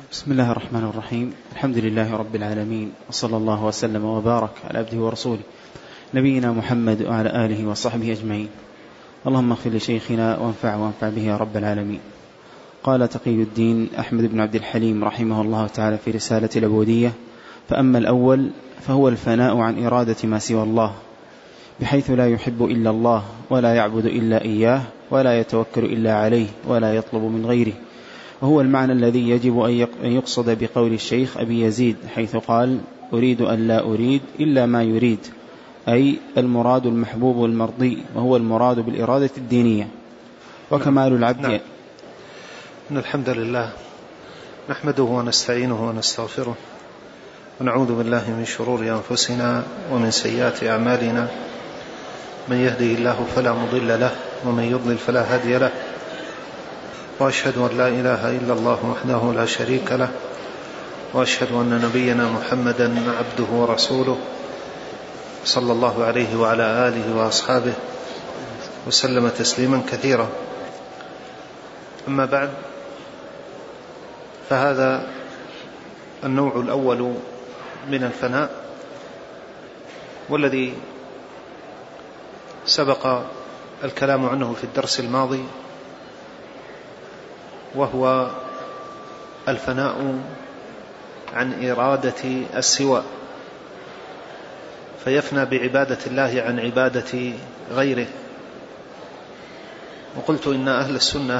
بسم الله الرحمن الرحيم. الحمد لله رب العالمين، وصلى الله وسلم وبارك على عبده ورسوله نبينا محمد وعلى آله وصحبه أجمعين. اللهم اغفر لشيخنا وانفع به يا رب العالمين. قال تقي الدين أحمد بن عبد الحليم رحمه الله تعالى في رسالة العبودية: فأما الأول فهو الفناء عن إرادة ما سوى الله، بحيث لا يحب إلا الله ولا يعبد إلا إياه ولا يتوكل إلا عليه ولا يطلب من غيره، وهو المعنى الذي يجب أن يقصد بقول الشيخ أبي يزيد حيث قال: أريد أن لا أريد إلا ما يريد، أي المراد المحبوب المرضي، وهو المراد بالإرادة الدينية. وكمال العبد إن الحمد لله نحمده ونستعينه ونستغفره ونعوذ بالله من شرور أنفسنا ومن سيئات أعمالنا، من يهده الله فلا مضل له ومن يضلل فلا هادي له، وأشهد أن لا إله إلا الله وحده لا شريك له، وأشهد أن نبينا محمدا عبده ورسوله صلى الله عليه وعلى آله وأصحابه وسلم تسليما كثيرا. أما بعد، فهذا النوع الأول من الفناء، والذي سبق الكلام عنه في الدرس الماضي، وهو الفناء عن إرادة السوى، فيفنى بعبادة الله عن عبادة غيره. وقلت إن أهل السنة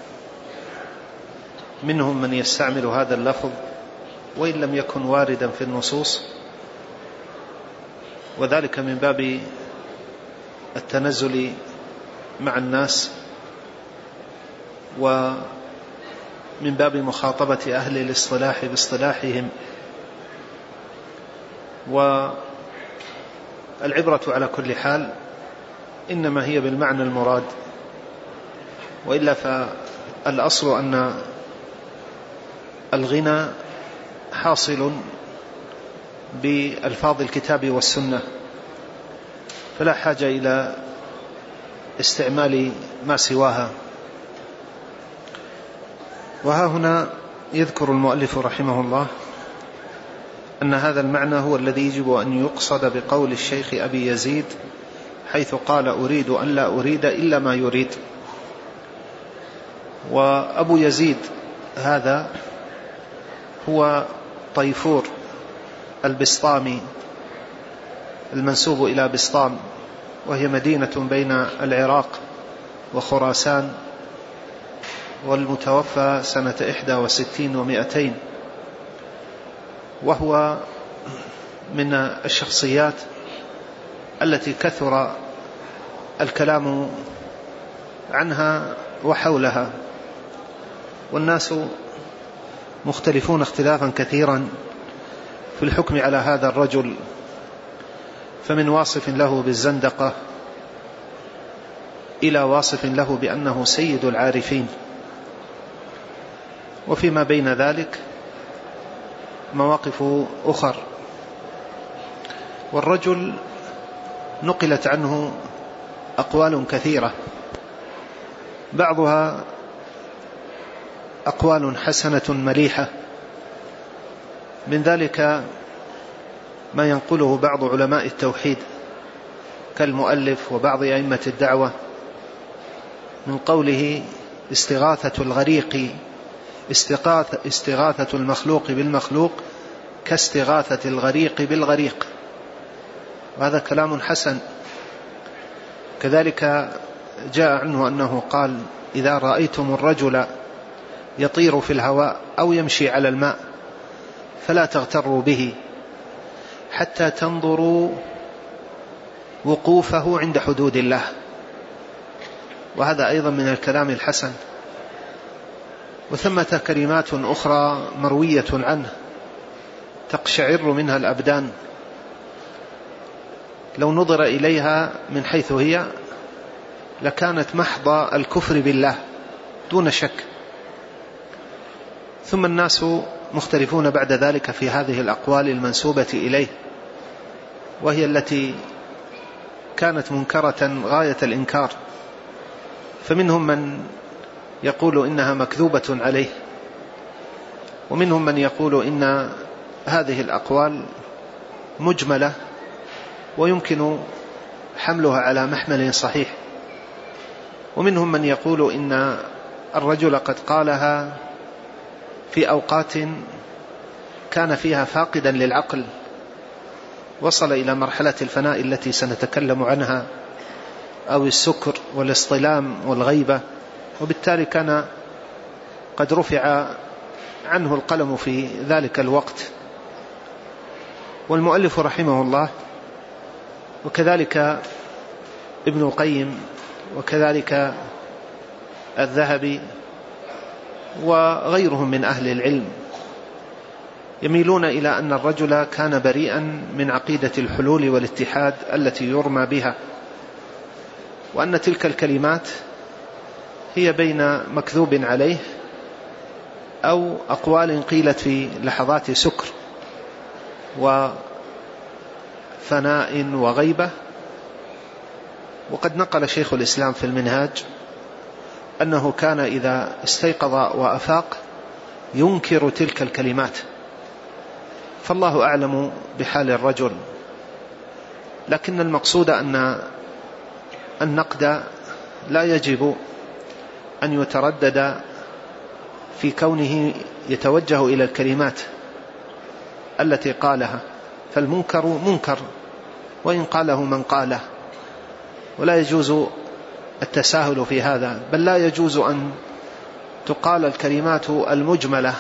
منهم من يستعمل هذا اللفظ وإن لم يكن واردا في النصوص، وذلك من باب التنزل مع الناس ومن باب مخاطبة أهل الاصطلاح باصطلاحهم، والعبرة على كل حال إنما هي بالمعنى المراد، وإلا فالأصل أن الغنى حاصل بألفاظ الكتاب والسنة، فلا حاجة إلى استعمال ما سواها. وها هنا يذكر المؤلف رحمه الله أن هذا المعنى هو الذي يجب أن يقصد بقول الشيخ أبي يزيد حيث قال: أريد أن لا أريد إلا ما يريد. وأبو يزيد هذا هو طيفور البسطامي المنسوب إلى بسطام، وهي مدينة بين العراق وخراسان، والمتوفى سنة 61 و200، وهو من الشخصيات التي كثر الكلام عنها وحولها، والناس مختلفون اختلافا كثيرا في الحكم على هذا الرجل، فمن واصف له بالزندقة إلى واصف له بأنه سيد العارفين، وفيما بين ذلك مواقف أخر. والرجل نقلت عنه أقوال كثيرة، بعضها أقوال حسنة مليحة، من ذلك ما ينقله بعض علماء التوحيد كالمؤلف وبعض أئمة الدعوة من قوله: استغاثة الغريق استغاثة المخلوق بالمخلوق كاستغاثة الغريق بالغريق، وهذا كلام حسن. كذلك جاء عنه أنه قال: إذا رأيتم الرجل يطير في الهواء أو يمشي على الماء فلا تغتروا به حتى تنظروا وقوفه عند حدود الله، وهذا أيضا من الكلام الحسن. وثمة كلمات أخرى مروية عنه تقشعر منها الأبدان، لو نظر إليها من حيث هي لكانت محض الكفر بالله دون شك. ثم الناس مختلفون بعد ذلك في هذه الأقوال المنسوبة إليه، وهي التي كانت منكرة غاية الإنكار، فمنهم من يقول إنها مكذوبة عليه، ومنهم من يقول إن هذه الأقوال مجملة ويمكن حملها على محمل صحيح، ومنهم من يقول إن الرجل قد قالها في أوقات كان فيها فاقدا للعقل، وصل إلى مرحلة الفناء التي سنتكلم عنها، أو السكر والاصطلام والغيبة، وبالتالي كان قد رفع عنه القلم في ذلك الوقت. والمؤلف رحمه الله وكذلك ابن القيم وكذلك الذهبي وغيرهم من أهل العلم يميلون إلى أن الرجل كان بريئا من عقيدة الحلول والاتحاد التي يرمى بها، وأن تلك الكلمات هي بين مكذوب عليه أو أقوال قيلت في لحظات سكر وفناء وغيبة. وقد نقل شيخ الإسلام في المنهاج أنه كان إذا استيقظ وأفاق ينكر تلك الكلمات، فالله أعلم بحال الرجل. لكن المقصود أن النقد لا يجب أن يتردد في كونه يتوجه إلى الكلمات التي قالها، فالمنكر منكر وإن قاله من قاله، ولا يجوز التساهل في هذا، بل لا يجوز أن تقال الكلمات المجملة،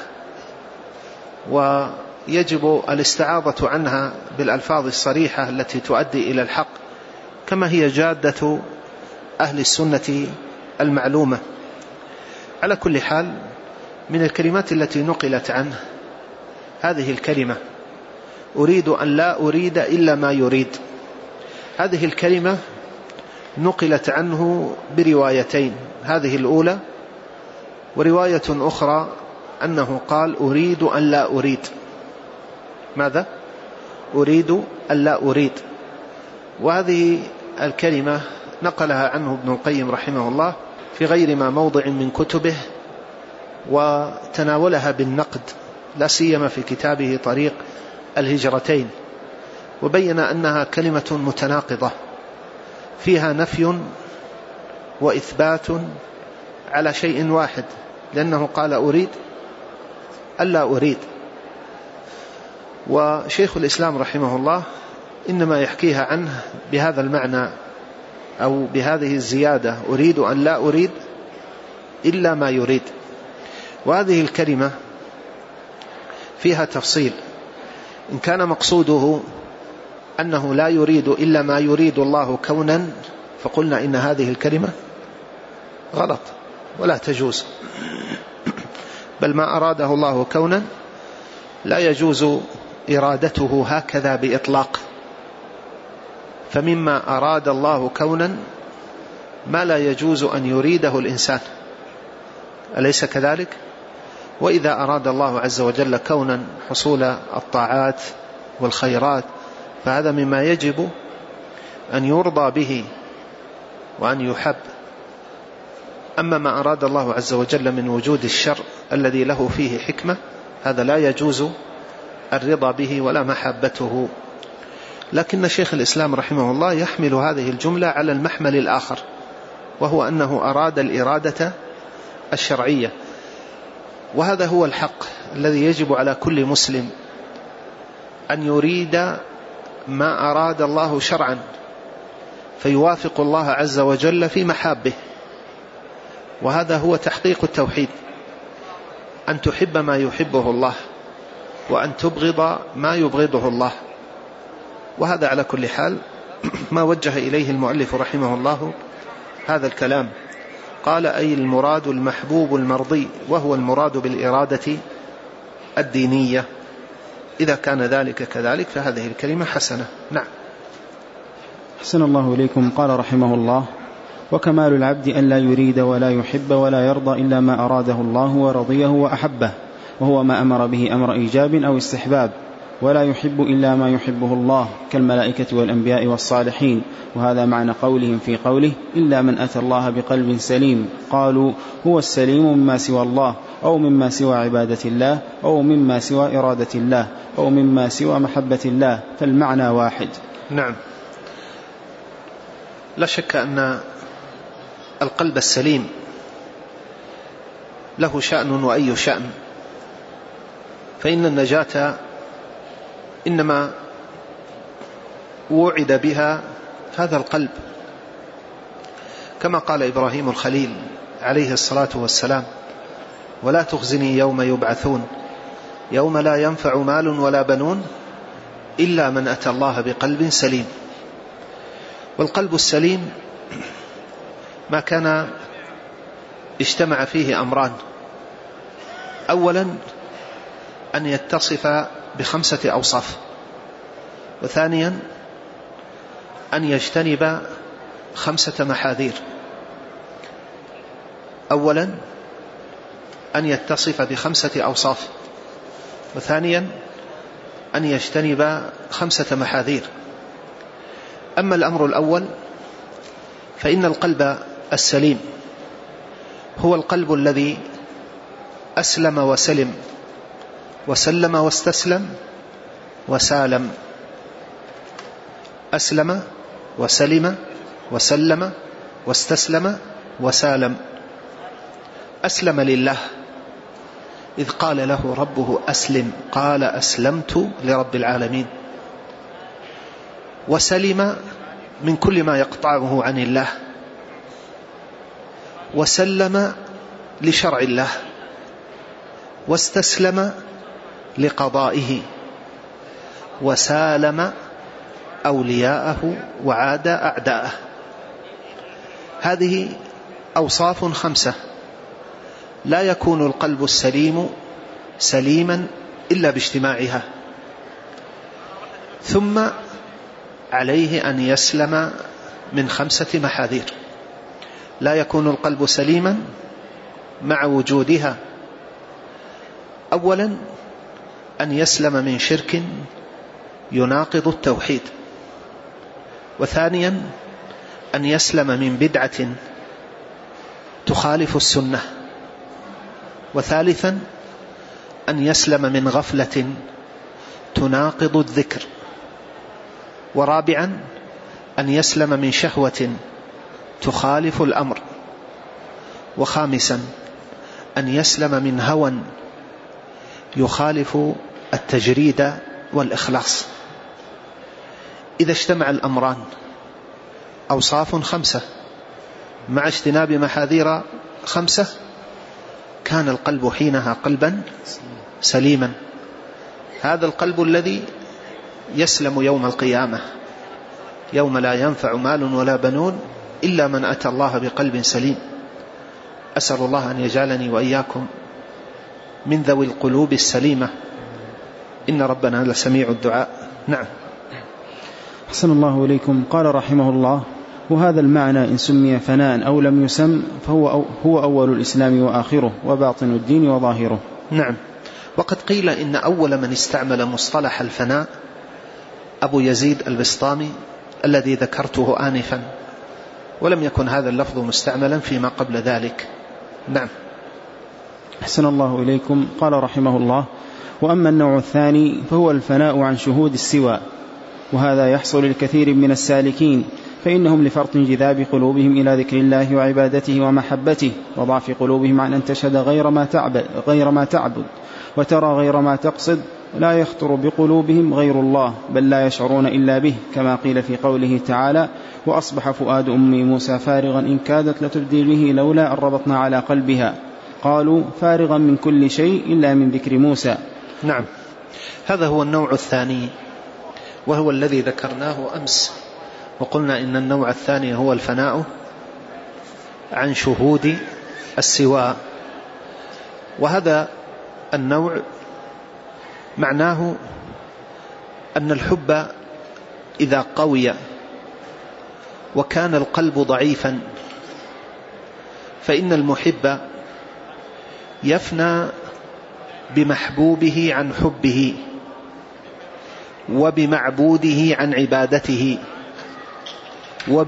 ويجب الاستعاضة عنها بالألفاظ الصريحة التي تؤدي إلى الحق، كما هي جادة أهل السنة المعلومة. على كل حال، من الكلمات التي نقلت عنه هذه الكلمة: أريد أن لا أريد إلا ما يريد. هذه الكلمة نقلت عنه بروايتين، هذه الأولى، ورواية أخرى أنه قال: أريد أن لا أريد. ماذا؟ أريد أن لا أريد. وهذه الكلمة نقلها عنه ابن القيم رحمه الله في غير ما موضع من كتبه، وتناولها بالنقد، لا سيما في كتابه طريق الهجرتين، وبين أنها كلمة متناقضة فيها نفي وإثبات على شيء واحد، لأنه قال: أريد ألا أريد. وشيخ الإسلام رحمه الله إنما يحكيها عنه بهذا المعنى أو بهذه الزيادة: أريد أن لا أريد إلا ما يريد. وهذه الكلمة فيها تفصيل، إن كان مقصوده أنه لا يريد إلا ما يريد الله كونا، فقلنا إن هذه الكلمة غلط ولا تجوز، بل ما أراده الله كونا لا يجوز إرادته هكذا بإطلاق، فمما أراد الله كونا ما لا يجوز أن يريده الإنسان، أليس كذلك؟ وإذا أراد الله عز وجل كونا حصول الطاعات والخيرات، فهذا مما يجب أن يرضى به وأن يحب. أما ما أراد الله عز وجل من وجود الشر الذي له فيه حكمة، هذا لا يجوز الرضا به ولا محبته. لكن شيخ الإسلام رحمه الله يحمل هذه الجملة على المحمل الآخر، وهو أنه أراد الإرادة الشرعية، وهذا هو الحق الذي يجب على كل مسلم أن يريد ما أراد الله شرعا، فيوافق الله عز وجل في محابه، وهذا هو تحقيق التوحيد، أن تحب ما يحبه الله وأن تبغض ما يبغضه الله. وهذا على كل حال ما وجه إليه المؤلف رحمه الله هذا الكلام. قال: أي المراد المحبوب المرضي، وهو المراد بالإرادة الدينية. إذا كان ذلك كذلك فهذه الكلمة حسنة. نعم. حسن الله إليكم. قال رحمه الله: وكمال العبد أن لا يريد ولا يحب ولا يرضى إلا ما أراده الله ورضيه وأحبه، وهو ما أمر به أمر إيجاب أو استحباب، ولا يحب إلا ما يحبه الله كالملائكة والأنبياء والصالحين. وهذا معنى قولهم في قوله: إلا من أتى الله بقلب سليم. قالوا: هو السليم مما سوى الله، أو مما سوى عبادة الله أو مما سوى إرادة الله أو مما سوى محبة الله، فالمعنى واحد. نعم، لا شك أن القلب السليم له شأن وأي شأن، فإن النجاة إنما وعد بها هذا القلب، كما قال إبراهيم الخليل عليه الصلاة والسلام: ولا تخزني يوم يبعثون يوم لا ينفع مال ولا بنون إلا من أتى الله بقلب سليم. والقلب السليم ما كان اجتمع فيه أمران: أولا أن يتصف ب5 أوصاف، وثانيا أن يجتنب 5 محاذير. أولا أن يتصف ب5 أوصاف، وثانيا أن يجتنب 5 محاذير. أما الأمر الأول فإن القلب السليم هو القلب الذي أسلم وسلم وسلم واستسلم وسالم. أسلم وسلم وسلم واستسلم وسالم. أسلم لله، إذ قال له ربه أسلم قال أسلمت لرب العالمين. وسلم من كل ما يقطعه عن الله، وسلم لشرع الله، واستسلم لقضائه، وسالم أولياءه وعاد أعداءه. هذه أوصاف 5 لا يكون القلب السليم سليما إلا باجتماعها، ثم عليه أن يسلم من 5 محاذير. لا يكون القلب سليما مع وجودها: أولا أن يسلم من شرك يناقض التوحيد، وثانيا أن يسلم من بدعة تخالف السنة، وثالثا أن يسلم من غفلة تناقض الذكر، ورابعا أن يسلم من شهوة تخالف الأمر، وخامسا أن يسلم من هوى يخالف التجريد والإخلاص. إذا اجتمع الأمران، أوصاف 5 مع اجتناب محاذير 5، كان القلب حينها قلبا سليما. هذا القلب الذي يسلم يوم القيامة، يوم لا ينفع مال ولا بنون إلا من أتى الله بقلب سليم. أسأل الله أن يجعلني وإياكم من ذوي القلوب السليمة، إن ربنا لسميع الدعاء. نعم. أحسن الله إليكم. قال رحمه الله: وهذا المعنى إن سمي فناء أو لم يسم فهو هو أول الإسلام وآخره، وباطن الدين وظاهره. نعم. وقد قيل إن أول من استعمل مصطلح الفناء أبو يزيد البسطامي الذي ذكرته آنفا، ولم يكن هذا اللفظ مستعملا فيما قبل ذلك. نعم. أحسن الله إليكم. قال رحمه الله: وأما النوع الثاني فهو الفناء عن شهود السوى، وهذا يحصل للكثير من السالكين، فإنهم لفرط انجذاب قلوبهم إلى ذكر الله وعبادته ومحبته، وضعف قلوبهم عن أن تشهد غير ما تعبد وترى غير ما تقصد، لا يخطر بقلوبهم غير الله، بل لا يشعرون إلا به، كما قيل في قوله تعالى: وأصبح فؤاد أم موسى فارغا إن كادت لتبدي به لولا أن ربطنا على قلبها. قالوا: فارغا من كل شيء إلا من ذكر موسى. نعم. هذا هو النوع الثاني، وهو الذي ذكرناه أمس، وقلنا إن النوع الثاني هو الفناء عن شهود السواء. وهذا النوع معناه أن الحب إذا قوي وكان القلب ضعيفا، فإن المحب يفنى بمحبوبه عن حبه، وبمعبوده عن عبادته،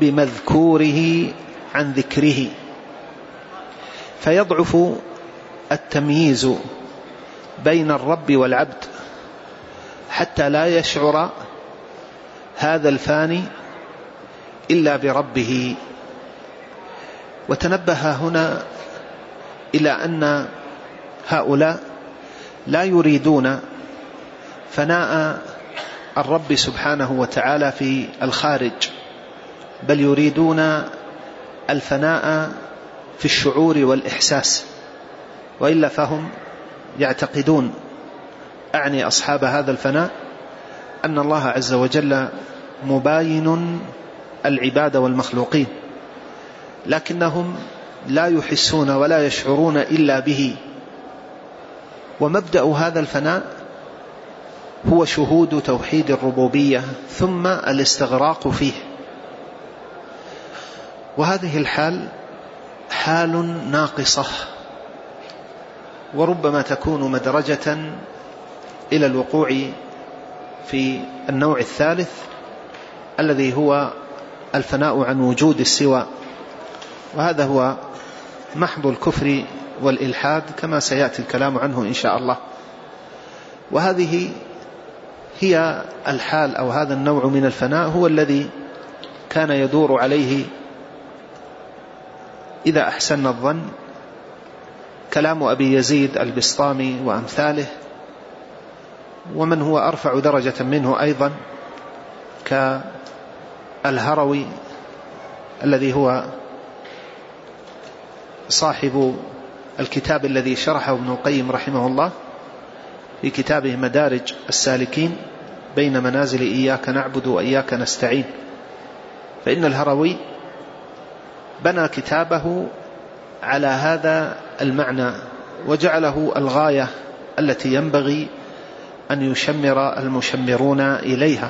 وبمذكوره عن ذكره، فيضعف التمييز بين الرب والعبد حتى لا يشعر هذا الفاني إلا بربه. وتنبه هنا إلى أن هؤلاء لا يريدون فناء الرب سبحانه وتعالى في الخارج، بل يريدون الفناء في الشعور والإحساس، وإلا فهم يعتقدون، أعني أصحاب هذا الفناء، أن الله عز وجل مباين العباد والمخلوقين، لكنهم لا يحسون ولا يشعرون إلا به. ومبدأ هذا الفناء هو شهود توحيد الربوبية ثم الاستغراق فيه. وهذه الحال حال ناقصة، وربما تكون مدرجة إلى الوقوع في النوع الثالث الذي هو الفناء عن وجود السوى، وهذا هو محض الكفر والإلحاد كما سيأتي الكلام عنه إن شاء الله. وهذه هي الحال أو هذا النوع من الفناء هو الذي كان يدور عليه إذا أحسن الظن كلام أبي يزيد البسطامي وأمثاله، ومن هو أرفع درجة منه أيضا كالهروي الذي هو صاحب الكتاب الذي شرحه ابن القيم رحمه الله في كتابه مدارج السالكين بين منازل إياك نعبد وإياك نستعين. فإن الهروي بنى كتابه على هذا المعنى وجعله الغاية التي ينبغي أن يشمر المشمرون إليها،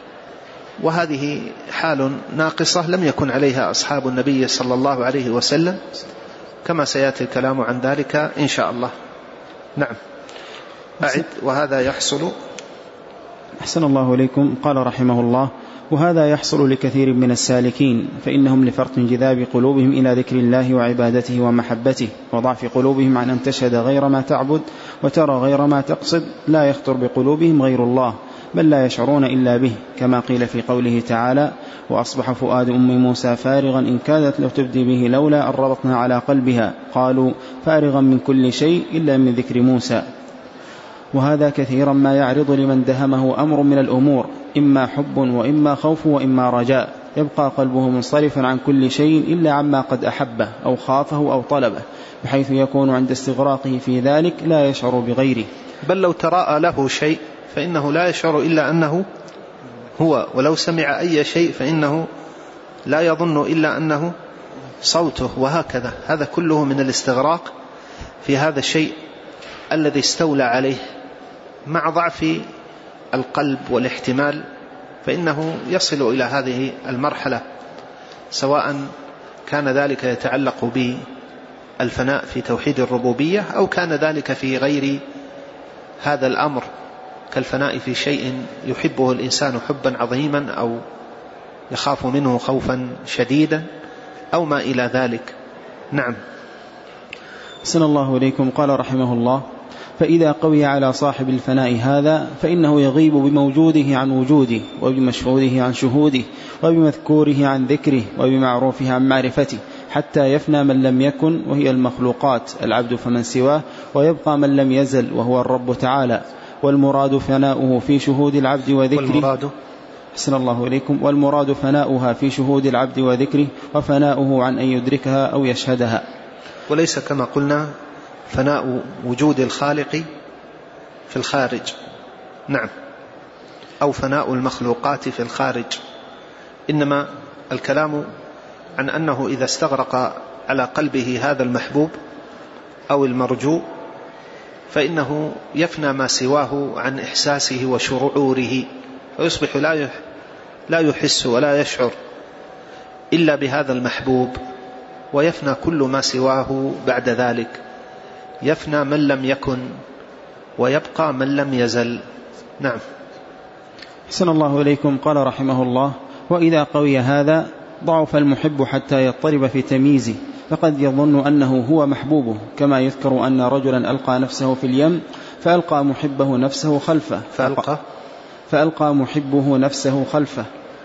وهذه حال ناقصة لم يكن عليها أصحاب النبي صلى الله عليه وسلم كما سيأتي الكلام عن ذلك إن شاء الله. نعم، أعد. وهذا يحصل. أحسن الله إليكم. قال رحمه الله: وهذا يحصل لكثير من السالكين، فإنهم لفرط انجذاب قلوبهم إلى ذكر الله وعبادته ومحبته، وضعف قلوبهم عن أن تشهد غير ما تعبد وترى غير ما تقصد، لا يخطر بقلوبهم غير الله، بل لا يشعرون إلا به، كما قيل في قوله تعالى: وأصبح فؤاد أم موسى فارغا إن كادت لو تبدي به لولا أن ربطنا على قلبها، قالوا فارغا من كل شيء إلا من ذكر موسى. وهذا كثيرا ما يعرض لمن دهمه أمر من الأمور، إما حب وإما خوف وإما رجاء، يبقى قلبه منصرفا عن كل شيء إلا عما قد أحبه أو خافه أو طلبه، بحيث يكون عند استغراقه في ذلك لا يشعر بغيره، بل لو تراءى له شيء فإنه لا يشعر إلا أنه هو، ولو سمع أي شيء فإنه لا يظن إلا أنه صوته، وهكذا. هذا كله من الاستغراق في هذا الشيء الذي استولى عليه مع ضعف القلب والاحتمال، فإنه يصل إلى هذه المرحلة، سواء كان ذلك يتعلق بالفناء في توحيد الربوبية أو كان ذلك في غير هذا الأمر، كالفناء في شيء يحبه الإنسان حبا عظيما أو يخاف منه خوفا شديدا أو ما إلى ذلك. نعم. أحسن الله إليكم. قال رحمه الله: فإذا قوي على صاحب الفناء هذا فإنه يغيب بموجوده عن وجوده، وبمشهوده عن شهوده، وبمذكوره عن ذكره، وبمعروفه عن معرفته، حتى يفنى من لم يكن وهي المخلوقات العبد فمن سواه، ويبقى من لم يزل وهو الرب تعالى. والمراد فناؤه في شهود العبد وذكره. أحسن الله إليكم. والمراد فناؤها في شهود العبد وذكره، وفناؤه عن أن يدركها أو يشهدها، وليس كما قلنا فناء وجود الخالق في الخارج، نعم، أو فناء المخلوقات في الخارج، إنما الكلام عن أنه إذا استغرق على قلبه هذا المحبوب أو المرجو فإنه يفنى ما سواه عن إحساسه وشعوره، فيصبح لا يحس ولا يشعر إلا بهذا المحبوب، ويفنى كل ما سواه بعد ذلك. يفنى من لم يكن ويبقى من لم يزل. نعم. أحسن الله إليكم. قال رحمه الله: وإذا قوي هذا ضعف المحب حتى يضطرب في تمييزه، فقد يظن أنه هو محبوبه، كما يذكر أن رجلا ألقى نفسه في اليم فألقى محبه نفسه خلفه فألقى محبه نفسه خلفه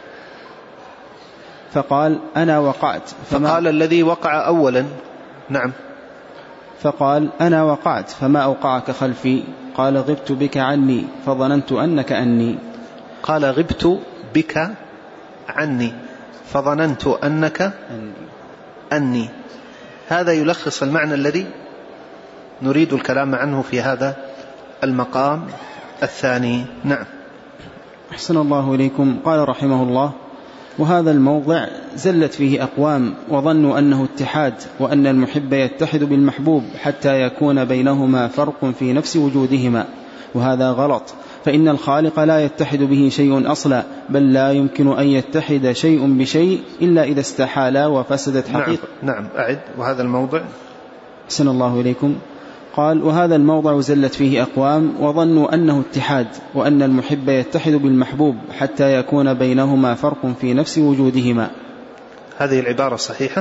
فقال أنا وقعت، فقال الذي وقع أولا نعم، فقال أنا وقعت فما أوقعك خلفي؟ قال غبت بك عني فظننت أنك أني. قال غبت بك عني فظننت أنك أني. هذا يلخص المعنى الذي نريد الكلام عنه في هذا المقام الثاني. نعم. أحسن الله إليكم. قال رحمه الله: وهذا الموضع زلت فيه أقوام وظنوا أنه اتحاد، وأن المحب يتحد بالمحبوب حتى يكون بينهما فرق في نفس وجودهما، وهذا غلط، فإن الخالق لا يتحد به شيء أصلا، بل لا يمكن أن يتحد شيء بشيء إلا إذا استحالا وفسدت حقيقة. نعم أعد. وهذا الموضع أحسن الله إليكم. قال: وهذا الموضع زلت فيه أقوام وظنوا أنه اتحاد، وأن المحب يتحد بالمحبوب حتى يكون بينهما فرق في نفس وجودهما. هذه العبارة صحيحة؟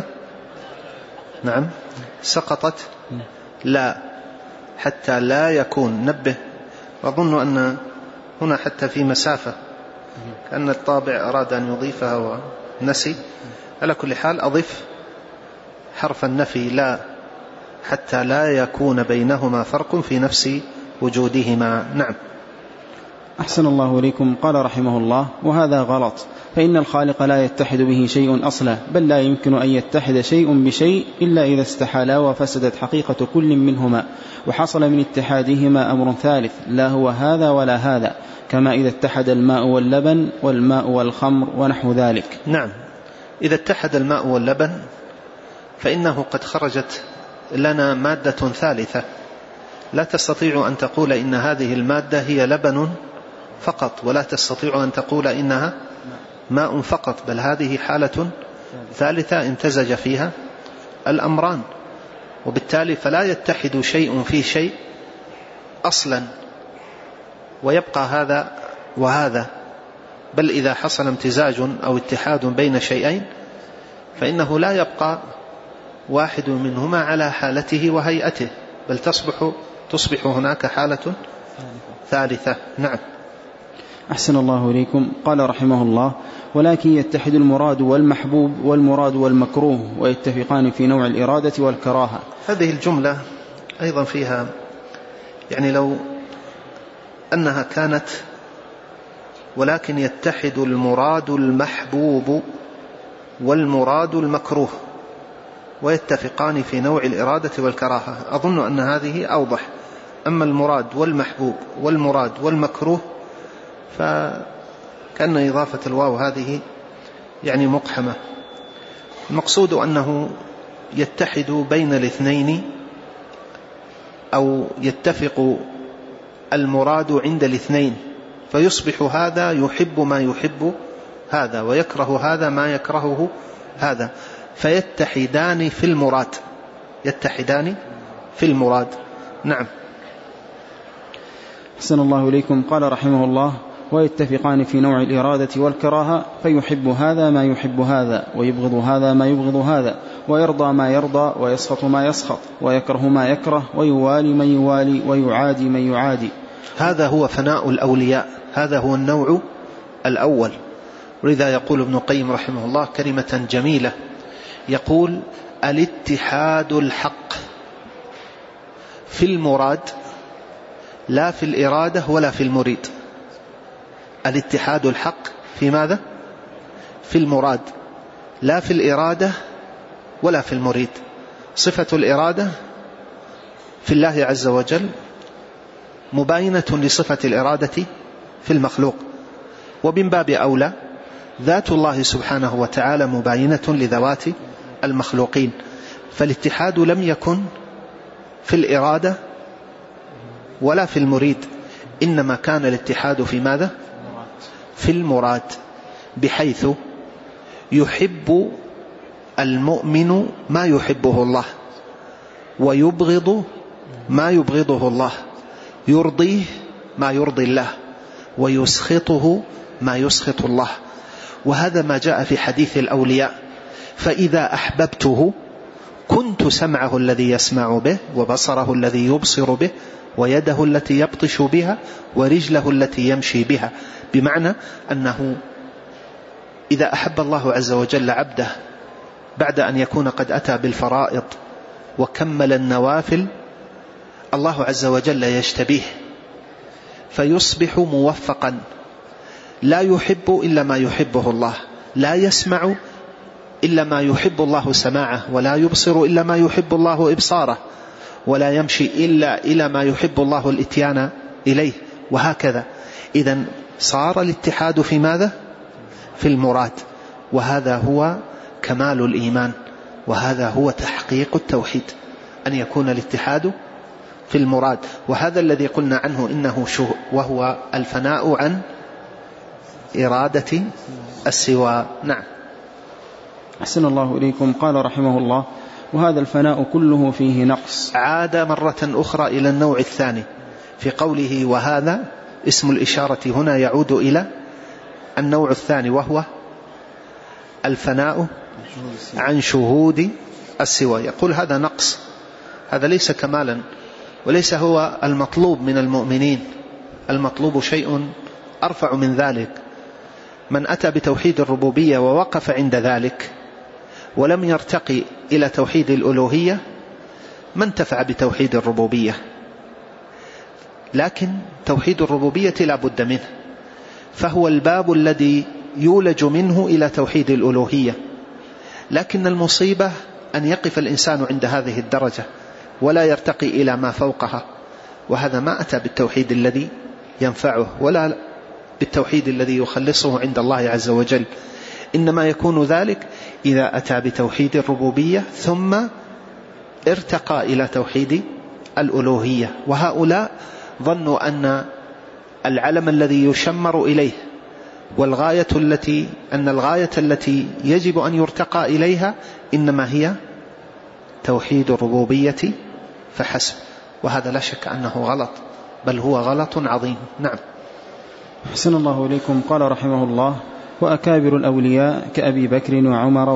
نعم. سقطت لا، حتى لا يكون. نبه، أظن أن هنا حتى في مسافة كأن الطابع أراد أن يضيفها ونسي. على كل حال أضف حرف النفي لا، حتى لا يكون بينهما فرق في نفس وجودهما. نعم. أحسن الله إليكم. قال رحمه الله: وهذا غلط، فإن الخالق لا يتحد به شيء أصلا، بل لا يمكن أن يتحد شيء بشيء إلا إذا استحالا وفسدت حقيقة كل منهما، وحصل من اتحادهما أمر ثالث لا هو هذا ولا هذا، كما إذا اتحد الماء واللبن والماء والخمر ونحو ذلك. نعم. إذا اتحد الماء واللبن فإنه قد خرجت لنا مادة ثالثة، لا تستطيع أن تقول إن هذه المادة هي لبن فقط، ولا تستطيع أن تقول إنها ماء فقط، بل هذه حالة ثالثة امتزج فيها الأمران، وبالتالي فلا يتحد شيء في شيء أصلا ويبقى هذا وهذا، بل إذا حصل امتزاج أو اتحاد بين شيئين فإنه لا يبقى واحد منهما على حالته وهيئته، بل تصبح هناك حالة ثالثة. نعم. أحسن الله إليكم. قال رحمه الله: ولكن يتحد المراد والمحبوب والمراد والمكروه، ويتفقان في نوع الإرادة والكراهة. هذه الجملة أيضا فيها، يعني لو أنها كانت ولكن يتحد المراد المحبوب والمراد المكروه ويتفقان في نوع الإرادة والكراهة، أظن أن هذه أوضح. أما المراد والمحبوب والمراد والمكروه فكأن إضافة الواو هذه يعني مقحمة. المقصود أنه يتحد بين الاثنين، أو يتفق المراد عند الاثنين، فيصبح هذا يحب ما يحب هذا ويكره هذا ما يكرهه هذا، فيتحدان في المراد. يتحدان في المراد. نعم. أحسن الله إليكم. قال رحمه الله: ويتفقان في نوع الإرادة والكراهة، فيحب هذا ما يحب هذا، ويبغض هذا ما يبغض هذا، ويرضى ما يرضى، ويسخط ما يسخط، ويكره ما يكره، ويوالي من يوالي، ويعادي من يعادي. هذا هو فناء الأولياء، هذا هو النوع الأول. ولذا يقول ابن القيم رحمه الله كلمة جميلة، يقول: الاتحاد الحق في المراد لا في الإرادة ولا في المريد. الاتحاد الحق في ماذا؟ في المراد، لا في الإرادة ولا في المريد. صفة الإرادة في الله عز وجل مباينة لصفة الإرادة في المخلوق، ومن باب أولى ذات الله سبحانه وتعالى مباينة لذوات المخلوقين. فالاتحاد لم يكن في الإرادة ولا في المريد، إنما كان الاتحاد في ماذا؟ في المراد، بحيث يحب المؤمن ما يحبه الله، ويبغض ما يبغضه الله، يرضيه ما يرضي الله، ويسخطه ما يسخط الله. وهذا ما جاء في حديث الأولياء: فإذا أحببته كنت سمعه الذي يسمع به، وبصره الذي يبصر به، ويده التي يبطش بها، ورجله التي يمشي بها. بمعنى أنه إذا أحب الله عز وجل عبده بعد أن يكون قد أتى بالفرائض وكمل النوافل، الله عز وجل يجتبيه فيصبح موفقا، لا يحب إلا ما يحبه الله، لا يسمع إلا ما يحب الله سماعه، ولا يبصر إلا ما يحب الله إبصاره، ولا يمشي إلا إلى ما يحب الله الإتيان إليه، وهكذا. إذن صار الاتحاد في ماذا؟ في المراد، وهذا هو كمال الإيمان، وهذا هو تحقيق التوحيد، أن يكون الاتحاد في المراد. وهذا الذي قلنا عنه إنه وهو الفناء عن إرادة السوى. نعم. أحسن الله إليكم. قال رحمه الله: وهذا الفناء كله فيه نقص. عاد مرة أخرى إلى النوع الثاني في قوله وهذا، اسم الإشارة هنا يعود إلى النوع الثاني، وهو الفناء عن شهود السوى. يقول هذا نقص، هذا ليس كمالا، وليس هو المطلوب من المؤمنين. المطلوب شيء أرفع من ذلك. من أتى بتوحيد الربوبية ووقف عند ذلك ولم يرتقي إلى توحيد الألوهية ما انتفع بتوحيد الربوبية. لكن توحيد الربوبية لا بد منه، فهو الباب الذي يولج منه إلى توحيد الألوهية. لكن المصيبة أن يقف الإنسان عند هذه الدرجة ولا يرتقي إلى ما فوقها، وهذا ما أتى بالتوحيد الذي ينفعه ولا بالتوحيد الذي يخلصه عند الله عز وجل. إنما يكون ذلك إذا أتى بتوحيد الربوبية ثم ارتقى إلى توحيد الألوهية. وهؤلاء ظنوا أن العلم الذي يشمر إليه والغاية التي يجب أن يرتقى إليها إنما هي توحيد الربوبية فحسب، وهذا لا شك أنه غلط، بل هو غلط عظيم. نعم. أحسن الله إليكم. قال رحمه الله: وأكابر الأولياء كأبي بكر وعمر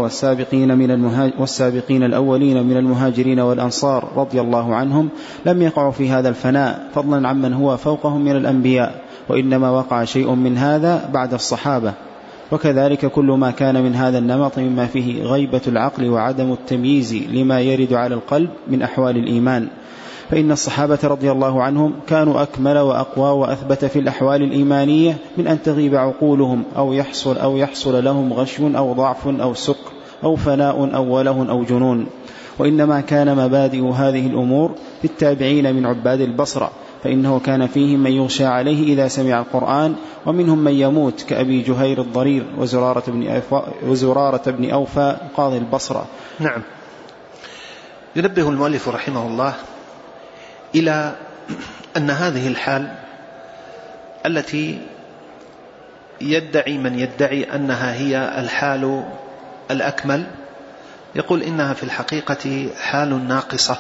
والسابقين الأولين من المهاجرين والأنصار رضي الله عنهم لم يقعوا في هذا الفناء، فضلا عمن هو فوقهم من الأنبياء، وإنما وقع شيء من هذا بعد الصحابة. وكذلك كل ما كان من هذا النمط مما فيه غيبة العقل وعدم التمييز لما يرد على القلب من أحوال الإيمان، فإن الصحابة رضي الله عنهم كانوا أكمل وأقوى وأثبت في الأحوال الإيمانية من أن تغيب عقولهم أو يحصل لهم غش أو ضعف أو سكر أو فناء أو وله أو جنون. وإنما كان مبادئ هذه الأمور في التابعين من عباد البصرة، فإنه كان فيهم من يغشى عليه إذا سمع القرآن، ومنهم من يموت كأبي جهير الضرير وزرارة بن أوفى قاضي البصرة. نعم. ينبه المؤلف رحمه الله إلى أن هذه الحال التي يدعي من يدعي أنها هي الحال الأكمل، يقول إنها في الحقيقة حال ناقصة،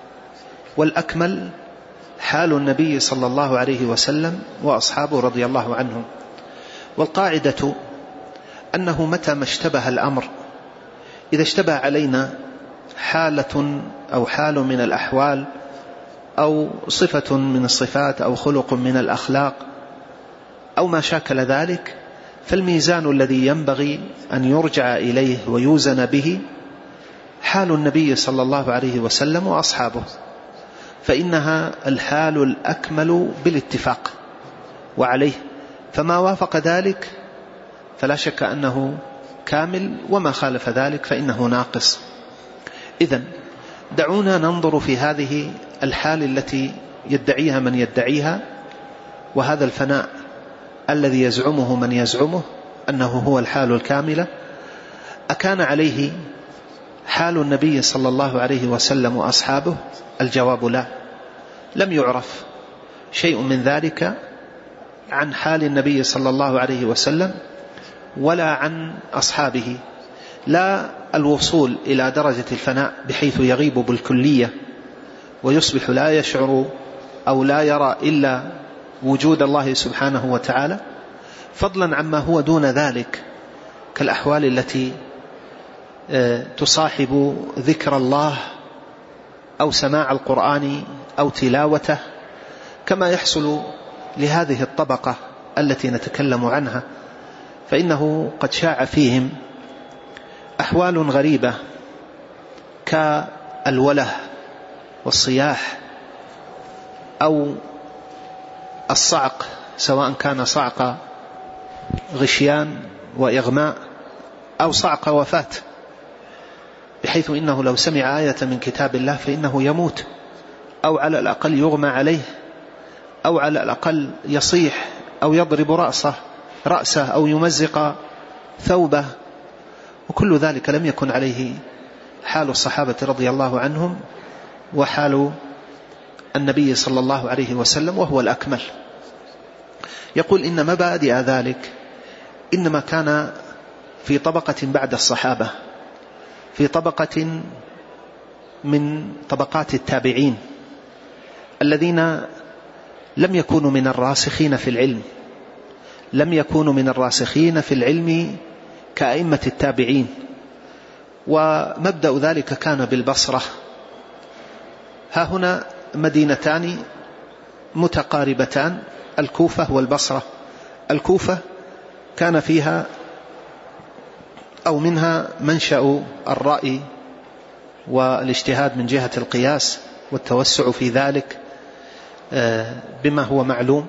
والأكمل حال النبي صلى الله عليه وسلم وأصحابه رضي الله عنهم. والقاعدة أنه متى ما اشتبه الأمر، إذا اشتبه علينا حالة أو حال من الأحوال أو صفة من الصفات أو خلق من الأخلاق أو ما شاكل ذلك، فالميزان الذي ينبغي أن يرجع إليه ويوزن به حال النبي صلى الله عليه وسلم وأصحابه، فإنها الحال الأكمل بالاتفاق وعليه، فما وافق ذلك فلا شك أنه كامل، وما خالف ذلك فإنه ناقص. إذن دعونا ننظر في هذه الحال التي يدعيها من يدعيها، وهذا الفناء الذي يزعمه من يزعمه أنه هو الحال الكاملة، أكان عليه حال النبي صلى الله عليه وسلم وأصحابه؟ الجواب لا، لم يعرف شيء من ذلك عن حال النبي صلى الله عليه وسلم ولا عن أصحابه، لا الوصول إلى درجة الفناء بحيث يغيب بالكلية ويصبح لا يشعر أو لا يرى إلا وجود الله سبحانه وتعالى، فضلا عما هو دون ذلك كالأحوال التي تصاحب ذكر الله أو سماع القرآن أو تلاوته، كما يحصل لهذه الطبقة التي نتكلم عنها، فإنه قد شاع فيهم أحوال غريبة كالوله والصياح أو الصعق، سواء كان صعق غشيان وإغماء أو صعق وفاة، بحيث إنه لو سمع آية من كتاب الله فإنه يموت، أو على الأقل يغمى عليه، أو على الأقل يصيح أو يضرب رأسه أو يمزق ثوبه، وكل ذلك لم يكن عليه حال الصحابة رضي الله عنهم وحال النبي صلى الله عليه وسلم، وهو الأكمل. يقول إن مبادئ ذلك إنما كان في طبقة بعد الصحابة، في طبقة من طبقات التابعين الذين لم يكونوا من الراسخين في العلم، لم يكونوا من الراسخين في العلم كأئمة التابعين. ومبدأ ذلك كان بالبصرة. ها هنا مدينتان متقاربتان، الكوفة والبصرة. الكوفة كان فيها أو منها منشأ الرأي والاجتهاد من جهة القياس والتوسع في ذلك بما هو معلوم،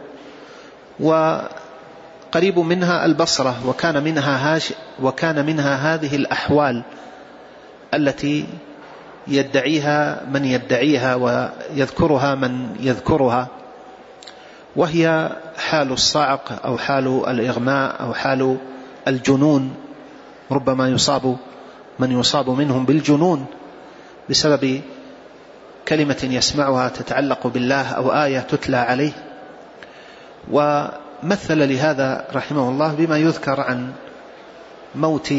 وقريب منها البصرة، وكان منها هذه الأحوال التي يدعيها من يدعيها ويذكرها من يذكرها، وهي حال الصعق أو حال الإغماء أو حال الجنون. ربما من يصاب منهم بالجنون بسبب كلمة يسمعها تتعلق بالله أو آية تتلى عليه. ومثل لهذا رحمه الله بما يذكر عن موت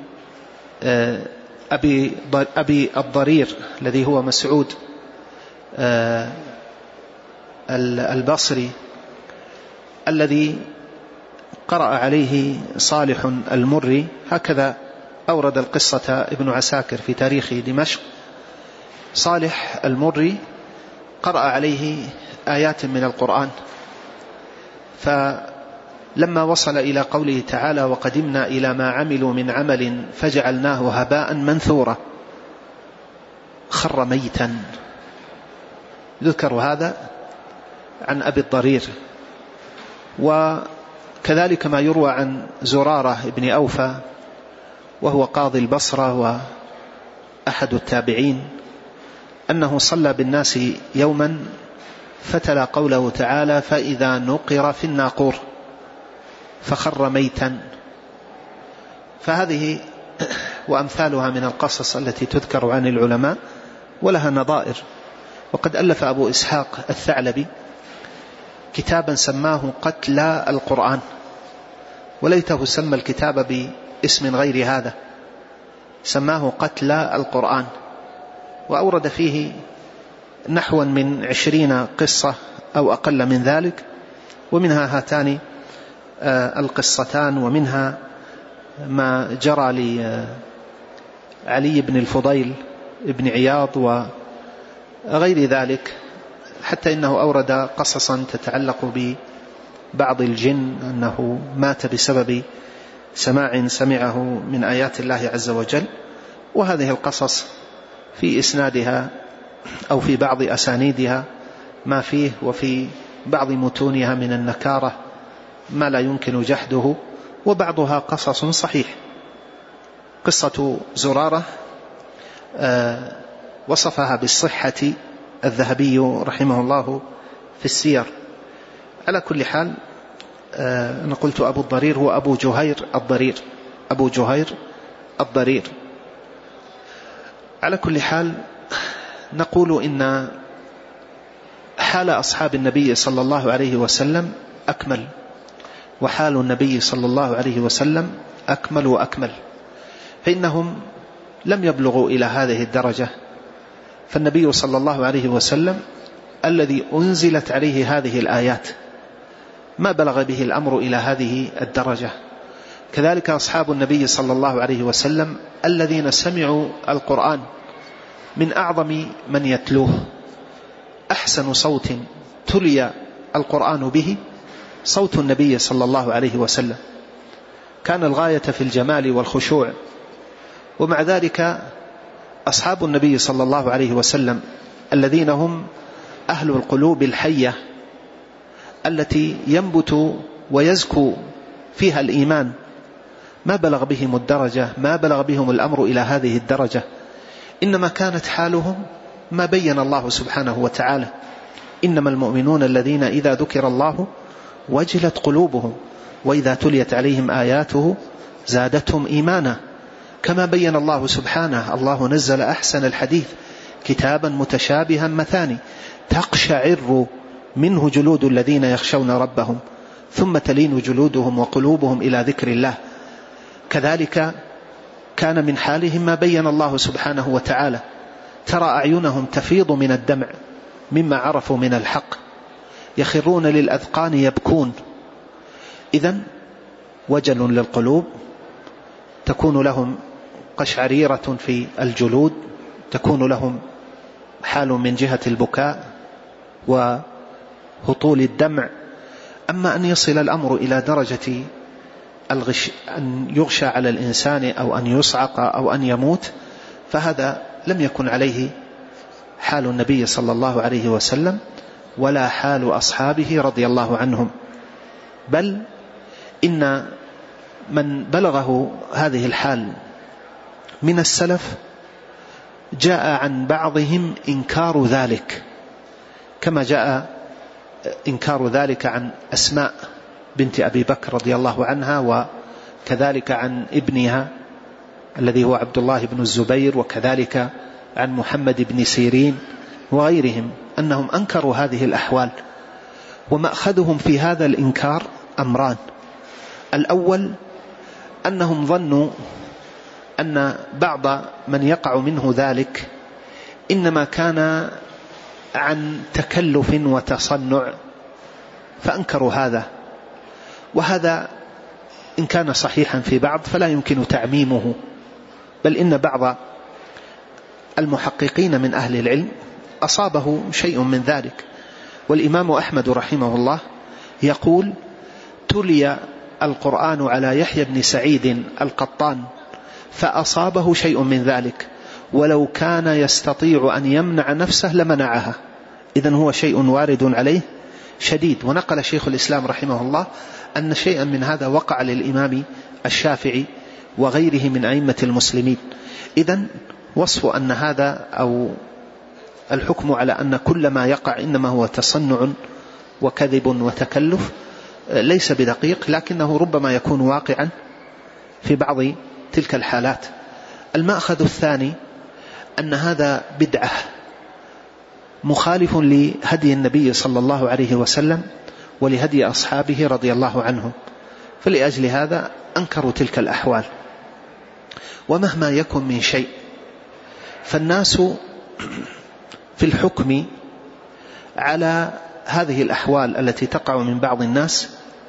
أبي الضرير الذي هو مسعود البصري، الذي قرأ عليه صالح المري. هكذا أورد القصة ابن عساكر في تاريخ دمشق. صالح المري قرأ عليه آيات من القرآن، فلما وصل إلى قوله تعالى وقدمنا إلى ما عملوا من عمل فجعلناه هباء منثورا، خر ميتا. يذكر هذا عن أبي الضرير. وكذلك ما يروى عن زرارة ابن أوفى، وهو قاضي البصرة وأحد التابعين، أنه صلى بالناس يوما فتلا قوله تعالى فإذا نقر في الناقور فخر ميتا. فهذه وأمثالها من القصص التي تذكر عن العلماء ولها نظائر. وقد ألف أبو إسحاق الثعلبي كتابا سماه قتلى القرآن، وليته سمى الكتاب باسم غير هذا، سماه قتلى القرآن، وأورد فيه نحوا من 20 قصة أو أقل من ذلك، ومنها هاتان القصتان، ومنها ما جرى لعلي بن الفضيل ابن عياض وغير ذلك، حتى إنه أورد قصصا تتعلق ببعض الجن أنه مات بسبب سماع سمعه من آيات الله عز وجل. وهذه القصص في إسنادها أو في بعض أسانيدها ما فيه، وفي بعض متونها من النكارة ما لا يمكن جحده، وبعضها قصص صحيح. قصة زرارة وصفها بالصحة الذهبي رحمه الله في السير. على كل حال أنا قلت أبو الضرير هو أبو جهير الضرير، أبو جهير الضرير. على كل حال نقول إن حال أصحاب النبي صلى الله عليه وسلم أكمل، وحال النبي صلى الله عليه وسلم أكمل وأكمل، فإنهم لم يبلغوا إلى هذه الدرجة. فالنبي صلى الله عليه وسلم الذي أنزلت عليه هذه الآيات ما بلغ به الأمر إلى هذه الدرجة، كذلك أصحاب النبي صلى الله عليه وسلم الذين سمعوا القرآن من أعظم من يتلوه. أحسن صوت تلي القرآن به صوت النبي صلى الله عليه وسلم، كان الغاية في الجمال والخشوع. ومع ذلك أصحاب النبي صلى الله عليه وسلم الذين هم أهل القلوب الحية التي ينبت ويزكو فيها الإيمان ما بلغ بهم الدرجة، ما بلغ بهم الأمر إلى هذه الدرجة، إنما كانت حالهم ما بين الله سبحانه وتعالى: إنما المؤمنون الذين إذا ذكر الله وجلت قلوبهم وإذا تليت عليهم آياته زادتهم إيمانا. كما بين الله سبحانه: الله نزل أحسن الحديث كتابا متشابها مثاني تقشعر منه جلود الذين يخشون ربهم ثم تلين جلودهم وقلوبهم إلى ذكر الله. كذلك كان من حالهم ما بين الله سبحانه وتعالى: ترى أعينهم تفيض من الدمع مما عرفوا من الحق يخرون للأذقان يبكون. إذن وجل للقلوب، تكون لهم قشعريرة في الجلود، تكون لهم حال من جهة البكاء وهطول الدمع. أما أن يصل الأمر إلى درجة أن يغشى على الإنسان أو أن يصعق أو أن يموت، فهذا لم يكن عليه حال النبي صلى الله عليه وسلم ولا حال أصحابه رضي الله عنهم. بل إن من بلغه هذه الحال من السلف جاء عن بعضهم إنكار ذلك، كما جاء إنكار ذلك عن أسماء بنت أبي بكر رضي الله عنها، وكذلك عن ابنها الذي هو عبد الله بن الزبير، وكذلك عن محمد بن سيرين وغيرهم، أنهم أنكروا هذه الأحوال. ومأخذهم في هذا الإنكار أمران: الأول أنهم ظنوا أن بعض من يقع منه ذلك إنما كان عن تكلف وتصنع فأنكروا هذا، وهذا إن كان صحيحا في بعض فلا يمكن تعميمه، بل إن بعض المحققين من أهل العلم أصابه شيء من ذلك. والإمام أحمد رحمه الله يقول: تلي القرآن على يحيى بن سعيد القطان فأصابه شيء من ذلك، ولو كان يستطيع أن يمنع نفسه لمنعها. إذن هو شيء وارد عليه شديد. ونقل شيخ الإسلام رحمه الله أن شيئا من هذا وقع للإمام الشافعي وغيره من أئمة المسلمين. إذن وصف أن هذا أو الحكم على أن كل ما يقع إنما هو تصنع وكذب وتكلف ليس بدقيق، لكنه ربما يكون واقعا في بعض تلك الحالات. المأخذ الثاني أن هذا بدعة مخالف لهدي النبي صلى الله عليه وسلم ولهدي أصحابه رضي الله عنهم، فلأجل هذا أنكروا تلك الأحوال. ومهما يكن من شيء فالناس في الحكم على هذه الأحوال التي تقع من بعض الناس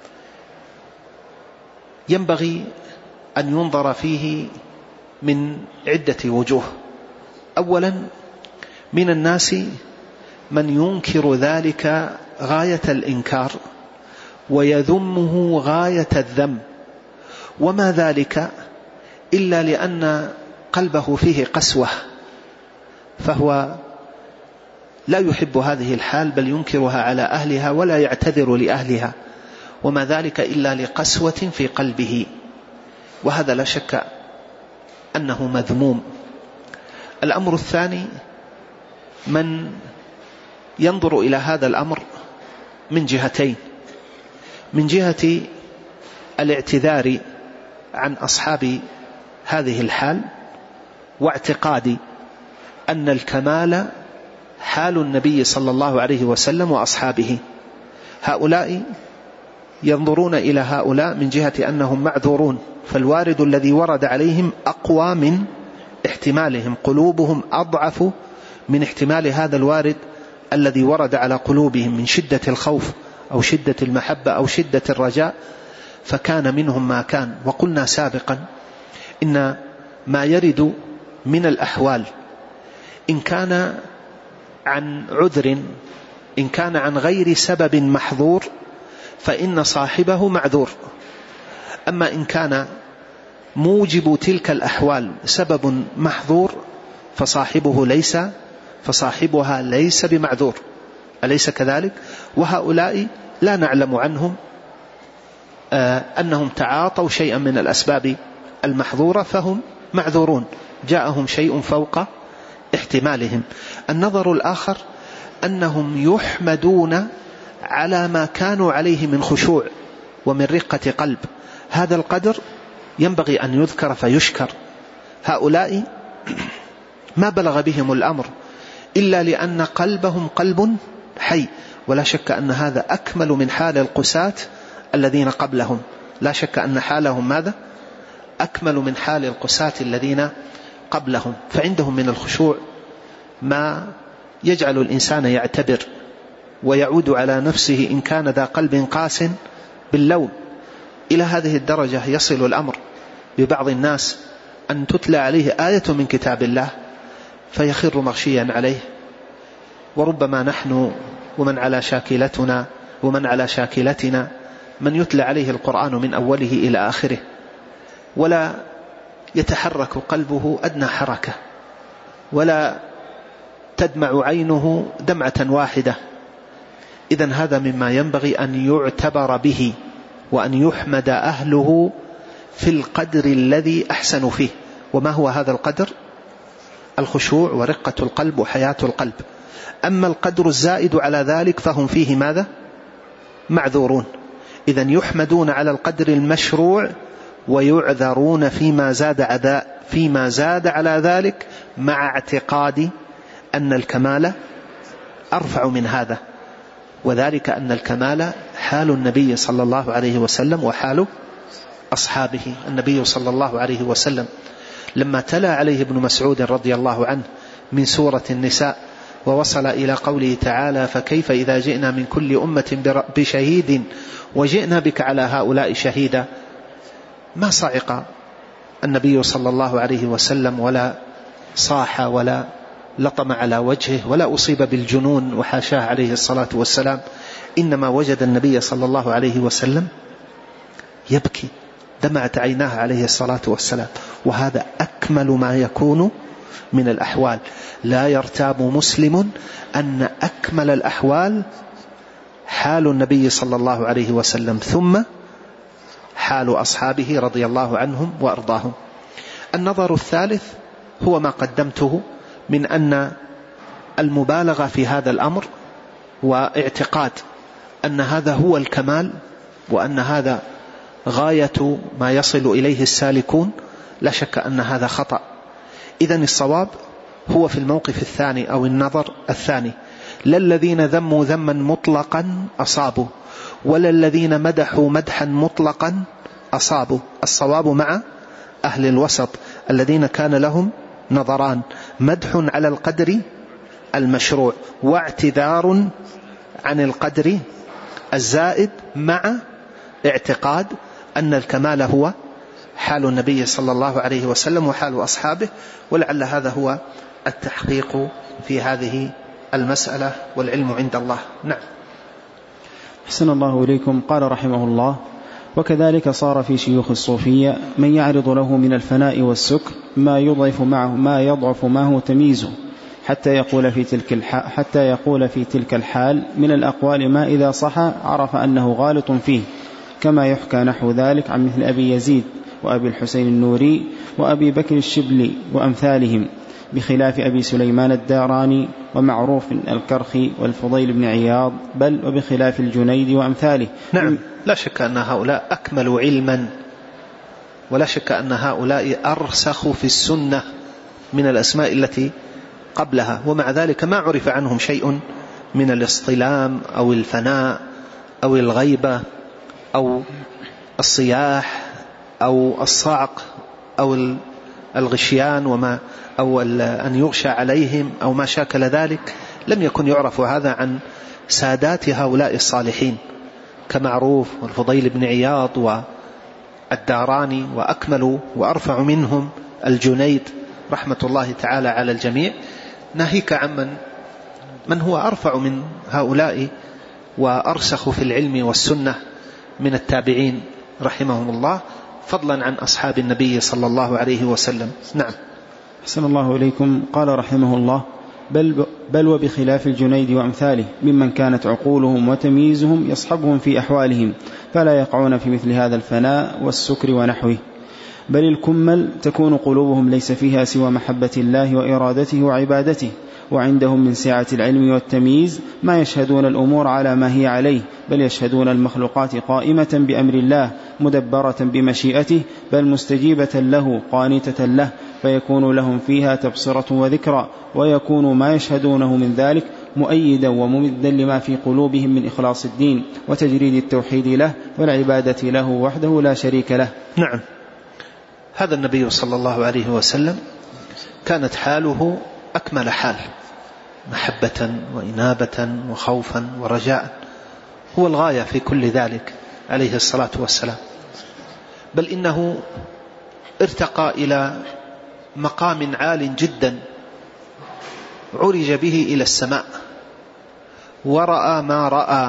ينبغي أن ينظر فيه من عدة وجوه. أولا، من الناس من ينكر ذلك غاية الإنكار ويذمه غاية الذم، وما ذلك إلا لأن قلبه فيه قسوة، فهو لا يحب هذه الحال بل ينكرها على أهلها ولا يعتذر لأهلها، وما ذلك إلا لقسوة في قلبه، وهذا لا شك أنه مذموم. الأمر الثاني من ينظر إلى هذا الأمر من جهتين: من جهة الاعتذار عن أصحاب هذه الحال واعتقاد أن الكمال حال النبي صلى الله عليه وسلم وأصحابه. هؤلاء ينظرون إلى هؤلاء من جهة أنهم معذورون، فالوارد الذي ورد عليهم أقوى من احتمالهم، قلوبهم أضعف من احتمال هذا الوارد الذي ورد على قلوبهم من شدة الخوف أو شدة المحبة أو شدة الرجاء، فكان منهم ما كان. وقلنا سابقا إن ما يرد من الأحوال إن كان عن عذر، إن كان عن غير سبب محظور فإن صاحبه معذور. أما إن كان موجب تلك الأحوال سبب محظور فصاحبها ليس بمعذور، أليس كذلك؟ وهؤلاء لا نعلم عنهم أنهم تعاطوا شيئا من الأسباب المحظورة فهم معذورون، جاءهم شيء فوق احتمالهم. النظر الآخر أنهم يحمدون على ما كانوا عليه من خشوع ومن رقة قلب، هذا القدر ينبغي أن يذكر فيشكر. هؤلاء ما بلغ بهم الأمر إلا لأن قلبهم قلب حي، ولا شك أن هذا أكمل من حال القساة الذين قبلهم، لا شك أن حالهم ماذا؟ أكمل من حال القساة الذين قبلهم. فعندهم من الخشوع ما يجعل الإنسان يعتبر ويعود على نفسه إن كان ذا قلب قاس باللوم. إلى هذه الدرجة يصل الأمر ببعض الناس أن تتلى عليه آية من كتاب الله فيخر مغشيا عليه. وربما نحن ومن على شاكلتنا من يتلى عليه القرآن من أوله إلى آخره ولا يتحرك قلبه أدنى حركة ولا تدمع عينه دمعة واحدة. إذن هذا مما ينبغي أن يعتبر به وأن يحمد أهله في القدر الذي أحسنوا فيه. وما هو هذا القدر؟ الخشوع ورقة القلب وحياة القلب. أما القدر الزائد على ذلك فهم فيه ماذا؟ معذورون. إذن يحمدون على القدر المشروع ويعذرون فيما زاد على ذلك، مع اعتقاد أن الكمال أرفع من هذا، وذلك أن الكمال حال النبي صلى الله عليه وسلم وحال أصحابه. النبي صلى الله عليه وسلم لما تلا عليه ابن مسعود رضي الله عنه من سورة النساء ووصل إلى قوله تعالى: فكيف إذا جئنا من كل أمة بشهيد وجئنا بك على هؤلاء شهيدا، ما صعق النبي صلى الله عليه وسلم ولا صاح ولا لطم على وجهه ولا أصيب بالجنون وحاشاه عليه الصلاة والسلام، إنما وجد النبي صلى الله عليه وسلم يبكي، دمعت عيناه عليه الصلاة والسلام. وهذا أكمل ما يكون من الأحوال. لا يرتاب مسلم أن أكمل الأحوال حال النبي صلى الله عليه وسلم ثم حال أصحابه رضي الله عنهم وأرضاهم. النظر الثالث هو ما قدمته من أن المبالغة في هذا الأمر واعتقاد أن هذا هو الكمال وأن هذا غاية ما يصل إليه السالكون، لا شك أن هذا خطأ. إذن الصواب هو في الموقف الثاني أو النظر الثاني، لا الذين ذموا ذما مطلقا أصابوا ولا الذين مدحوا مدحا مطلقا أصابوا. الصواب مع أهل الوسط الذين كان لهم نظران: مدح على القدر المشروع واعتذار عن القدر الزائد، مع اعتقاد أن الكمال هو حال النبي صلى الله عليه وسلم وحال أصحابه. ولعل هذا هو التحقيق في هذه المسألة، والعلم عند الله. نعم. أحسن الله إليكم. قال رحمه الله: وكذلك صار في شيوخ الصوفية من يعرض له من الفناء والسكر ما يضعف معه تمييزه، حتى يقول في تلك الحال من الأقوال ما إذا صح عرف أنه غالط فيه، كما يحكى نحو ذلك عن مثل أبي يزيد وأبي الحسين النوري وأبي بكر الشبلي وأمثالهم، بخلاف أبي سليمان الداراني ومعروف الكرخي والفضيل بن عياض، بل وبخلاف الجنيد وأمثاله. نعم، لا شك أن هؤلاء أكملوا علما، ولا شك أن هؤلاء أرسخوا في السنة من الأسماء التي قبلها، ومع ذلك ما عرف عنهم شيء من الاصطلام أو الفناء أو الغيبة أو الصياح أو الصعق أو الغشيان وما أو أن يغشى عليهم أو ما شاكل ذلك. لم يكن يعرف هذا عن سادات هؤلاء الصالحين كمعروف والفضيل بن عياض الداراني وأكمل وأرفع منهم الجنيد رحمة الله تعالى على الجميع، ناهيك عن من هو أرفع من هؤلاء وأرسخ في العلم والسنة من التابعين رحمهم الله، فضلا عن أصحاب النبي صلى الله عليه وسلم. نعم. أحسن الله إليكم. قال رحمه الله: بل وبخلاف الجنيد وأمثاله ممن كانت عقولهم وتمييزهم يصحبهم في أحوالهم، فلا يقعون في مثل هذا الفناء والسكر ونحوه، بل الكمل تكون قلوبهم ليس فيها سوى محبة الله وإرادته وعبادته، وعندهم من سعة العلم والتمييز ما يشهدون الأمور على ما هي عليه، بل يشهدون المخلوقات قائمة بأمر الله مدبرة بمشيئته، بل مستجيبة له قانتة له، فيكون لهم فيها تبصرة وذكرى، ويكون ما يشهدونه من ذلك مؤيدا وممدا لما في قلوبهم من إخلاص الدين وتجريد التوحيد له والعبادة له وحده لا شريك له. نعم. هذا النبي صلى الله عليه وسلم كانت حاله أكمل حال، محبة وإنابة وخوفا ورجاء، هو الغاية في كل ذلك عليه الصلاة والسلام، بل إنه ارتقى إلى مقام عال جدا، عرج به إلى السماء ورأى ما رأى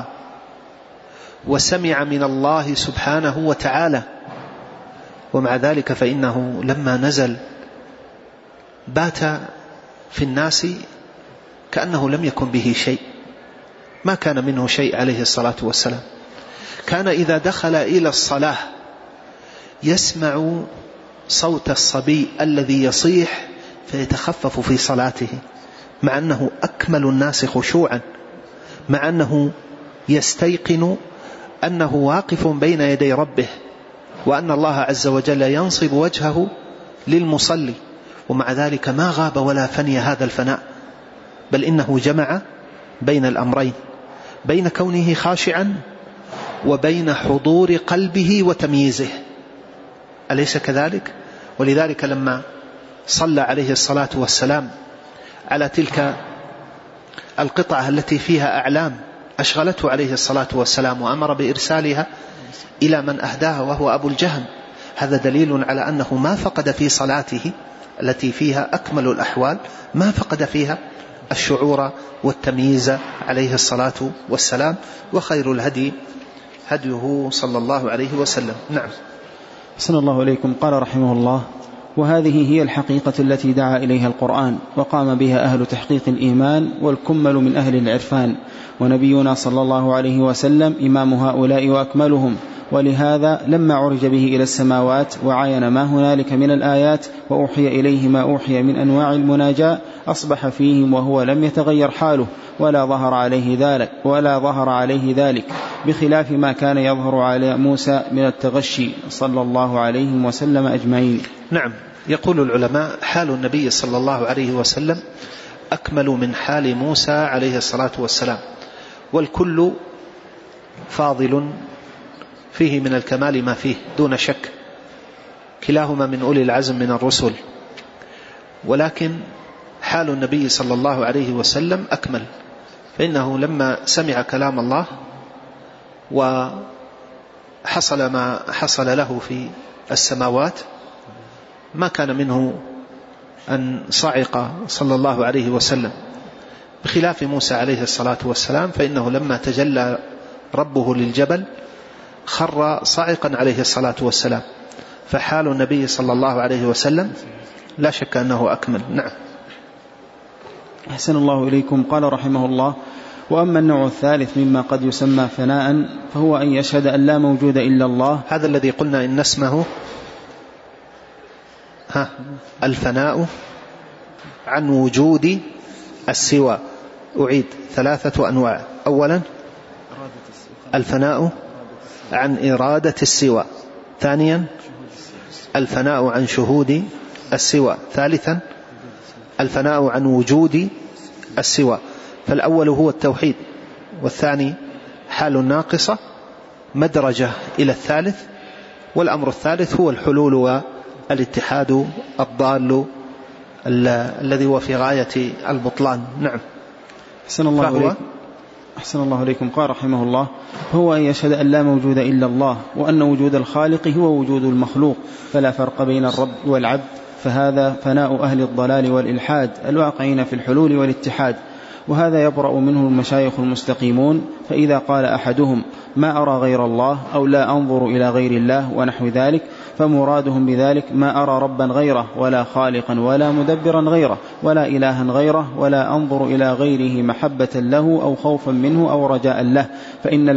وسمع من الله سبحانه وتعالى، ومع ذلك فإنه لما نزل بات في الناس كأنه لم يكن به شيء، ما كان منه شيء عليه الصلاة والسلام. كان إذا دخل إلى الصلاة يسمع صوت الصبي الذي يصيح فيتخفف في صلاته، مع أنه أكمل الناس خشوعا، مع أنه يستيقن أنه واقف بين يدي ربه، وأن الله عز وجل ينصب وجهه للمصلي، ومع ذلك ما غاب ولا فني هذا الفناء، بل إنه جمع بين الأمرين، بين كونه خاشعا وبين حضور قلبه وتمييزه، أليس كذلك؟ ولذلك لما صلى عليه الصلاة والسلام على تلك القطعة التي فيها أعلام أشغلته عليه الصلاة والسلام وأمر بإرسالها إلى من أهداها وهو أبو الجهم، هذا دليل على أنه ما فقد في صلاته التي فيها أكمل الأحوال، ما فقد فيها الشعور والتمييز عليه الصلاة والسلام، وخير الهدي هديه صلى الله عليه وسلم. نعم. صلى الله عليكم. قال رحمه الله: وهذه هي الحقيقة التي دعا إليها القرآن وقام بها أهل تحقيق الإيمان والكمل من أهل العرفان، ونبينا صلى الله عليه وسلم إمام هؤلاء وأكملهم، ولهذا لما عرج به إلى السماوات وعاين ما هنالك من الآيات وأوحي إليه ما أوحي من أنواع المناجاة أصبح فيهم وهو لم يتغير حاله ولا ظهر عليه ذلك، بخلاف ما كان يظهر على موسى من التغشي صلى الله عليه وسلم أجمعين. نعم. يقول العلماء: حال النبي صلى الله عليه وسلم أكمل من حال موسى عليه الصلاة والسلام، والكل فاضل فيه من الكمال ما فيه دون شك، كلاهما من أولي العزم من الرسل، ولكن حال النبي صلى الله عليه وسلم أكمل، فإنه لما سمع كلام الله وحصل ما حصل له في السماوات ما كان منه أن صعق صلى الله عليه وسلم، بخلاف موسى عليه الصلاة والسلام، فإنه لما تجلى ربه للجبل خر صاعقا عليه الصلاة والسلام، فحال النبي صلى الله عليه وسلم لا شك أنه أكمل. نعم. أحسن الله إليكم. قال رحمه الله: وأما النوع الثالث مما قد يسمى فناء فهو أن يشهد أن لا موجود إلا الله. هذا الذي قلنا إن اسمه الفناء عن وجود السوى. أعيد: 3 أنواع. أولا الفناء عن إرادة السوى، ثانيا الفناء عن شهود السوى، ثالثا الفناء عن وجود السوى. فالأول هو التوحيد، والثاني حال ناقصة مدرجة إلى الثالث، والأمر الثالث هو الحلول والاتحاد الضال الذي هو في غاية البطلان. نعم. أحسن الله إليكم. أحسن الله إليكم. قال رحمه الله: هو أن يشهد أن لا موجود إلا الله، وأن وجود الخالق هو وجود المخلوق، فلا فرق بين الرب والعبد، فهذا فناء أهل الضلال والإلحاد الواقعين في الحلول والاتحاد، وهذا يبرأ منه المشايخ المستقيمون. فإذا قال أحدهم ما أرى غير الله أو لا أنظر إلى غير الله ونحو ذلك، فمرادهم بذلك ما أرى ربا غيره ولا خالقا ولا مدبرا غيره ولا إلها غيره ولا أنظر إلى غيره محبة له أو خوفا منه أو رجاء له، فإن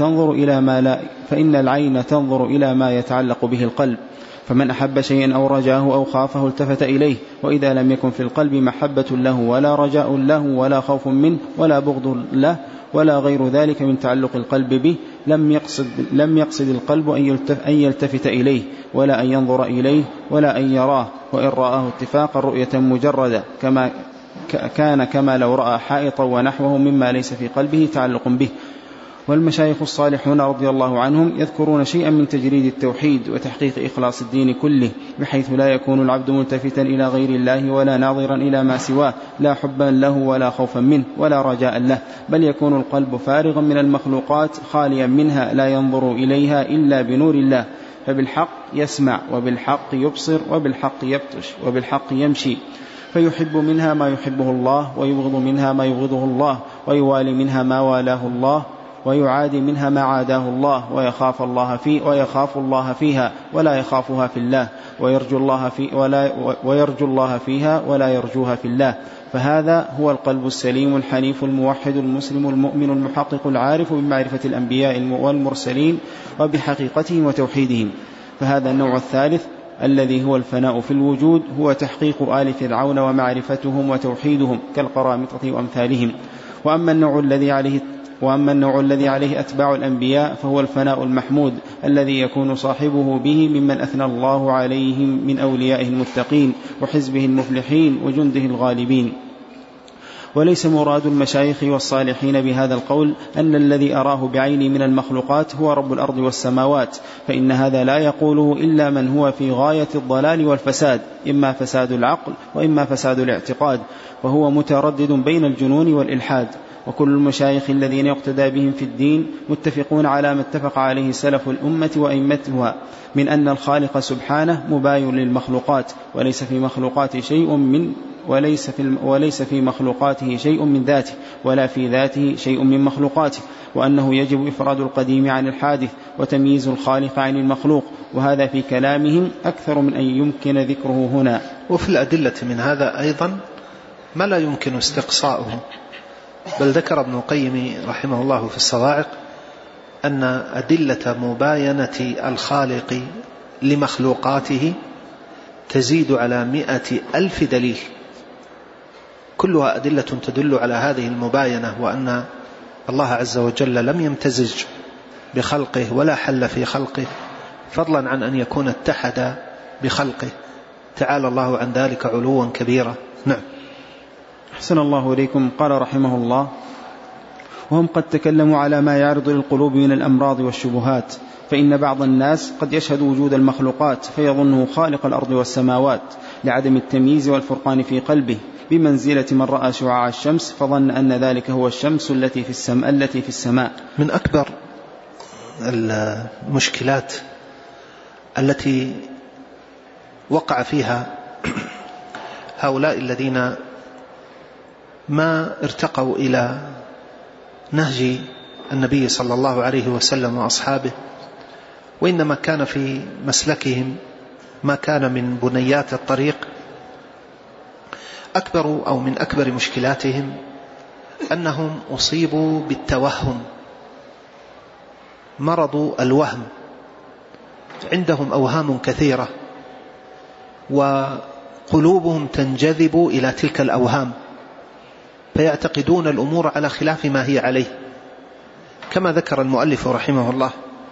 العين تنظر إلى ما يتعلق به القلب، فمن أحب شيئا أو رجاه أو خافه التفت إليه، وإذا لم يكن في القلب محبة له ولا رجاء له ولا خوف منه ولا بغض له ولا غير ذلك من تعلق القلب به، لم يقصد القلب أن يلتفت إليه ولا أن ينظر إليه ولا أن يراه، وإن رآه اتفاقا رؤية مجردة كما لو رأى حائطا ونحوه مما ليس في قلبه تعلق به. والمشايخ الصالحون رضي الله عنهم يذكرون شيئا من تجريد التوحيد وتحقيق إخلاص الدين كله، بحيث لا يكون العبد ملتفتا إلى غير الله ولا ناظرا إلى ما سواه، لا حبا له ولا خوفا منه ولا رجاء له، بل يكون القلب فارغا من المخلوقات خاليا منها، لا ينظر إليها إلا بنور الله، فبالحق يسمع وبالحق يبصر وبالحق يبطش وبالحق يمشي، فيحب منها ما يحبه الله ويبغض منها ما يبغضه الله، ويوالي منها ما والاه الله ويعادي منها ما عاداه الله، ويخاف الله فيها ولا يخافها في الله، ويرجو الله فيها ولا يرجوها في الله. فهذا هو القلب السليم الحنيف الموحد المسلم المؤمن المحقق العارف بمعرفة الأنبياء والمرسلين وبحقيقتهم وتوحيدهم. فهذا النوع الثالث الذي هو الفناء في الوجود هو تحقيق آل فرعون ومعرفتهم وتوحيدهم كالقرامطة وأمثالهم. وأما النوع الذي عليه أتباع الأنبياء فهو الفناء المحمود الذي يكون صاحبه به ممن أثنى الله عليهم من أوليائه المتقين وحزبه المفلحين وجنده الغالبين. وليس مراد المشايخ والصالحين بهذا القول أن الذي أراه بعيني من المخلوقات هو رب الأرض والسماوات، فإن هذا لا يقوله إلا من هو في غاية الضلال والفساد، إما فساد العقل وإما فساد الاعتقاد، وهو متردد بين الجنون والإلحاد. وكل المشايخ الذين يقتدى بهم في الدين متفقون على ما اتفق عليه سلف الأمة وأئمتها من أن الخالق سبحانه مباين للمخلوقات، وليس في مخلوقاته شيء من ذاته ولا في ذاته شيء من مخلوقاته، وأنه يجب إفراد القديم عن الحادث وتمييز الخالق عن المخلوق، وهذا في كلامهم أكثر من أن يمكن ذكره هنا. وفي الأدلة من هذا أيضا ما لا يمكن استقصاؤه، بل ذكر ابن القيم رحمه الله في الصواعق أن أدلة مباينة الخالق لمخلوقاته تزيد على 100,000 دليل، كلها أدلة تدل على هذه المباينة، وأن الله عز وجل لم يمتزج بخلقه ولا حل في خلقه، فضلا عن أن يكون اتحد بخلقه، تعالى الله عن ذلك علوا كبيرا. نعم. أحسن الله إليكم. قال رحمه الله: وهم قد تكلموا على ما يعرض للقلوب من الأمراض والشبهات، فإن بعض الناس قد يشهد وجود المخلوقات فيظنه خالق الأرض والسماوات لعدم التمييز والفرقان في قلبه، بمنزلة من رأى شعاع الشمس فظن أن ذلك هو الشمس التي في السماء. من أكبر المشكلات التي وقع فيها هؤلاء الذين ما ارتقوا إلى نهج النبي صلى الله عليه وسلم وأصحابه، وإنما كان في مسلكهم ما كان من بنيات الطريق، من أكبر مشكلاتهم أنهم أصيبوا بالتوهم، مرض الوهم، عندهم أوهام كثيرة وقلوبهم تنجذب إلى تلك الأوهام، فيعتقدون الأمور على خلاف ما هي عليه، كما ذكر المؤلف رحمه الله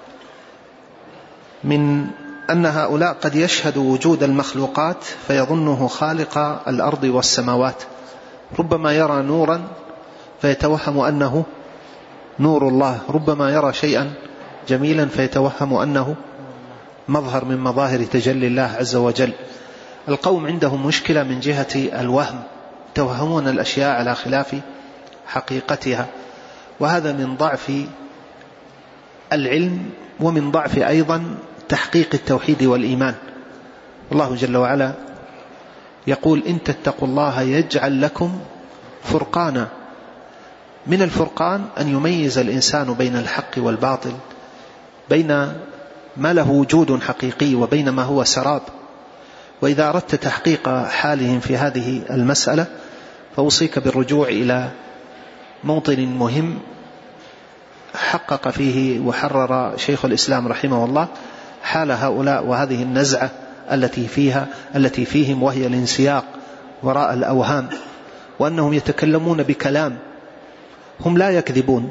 من أن هؤلاء قد يشهدوا وجود المخلوقات فيظنه خالق الأرض والسماوات، ربما يرى نورا فيتوهم أنه نور الله، ربما يرى شيئا جميلا فيتوهم أنه مظهر من مظاهر تجلي الله عز وجل. القوم عندهم مشكلة من جهة الوهم، توهمون الأشياء على خلاف حقيقتها، وهذا من ضعف العلم ومن ضعف أيضا تحقيق التوحيد والإيمان. الله جل وعلا يقول إن تتقوا الله يجعل لكم فرقانا. من الفرقان أن يميز الإنسان بين الحق والباطل، بين ما له وجود حقيقي وبين ما هو سراب. وإذا أردت تحقيق حالهم في هذه المسألة فأوصيك بالرجوع إلى موطن مهم حقق فيه وحرر شيخ الإسلام رحمه الله حال هؤلاء وهذه النزعة التي فيهم، وهي الانسياق وراء الأوهام، وأنهم يتكلمون بكلام، هم لا يكذبون،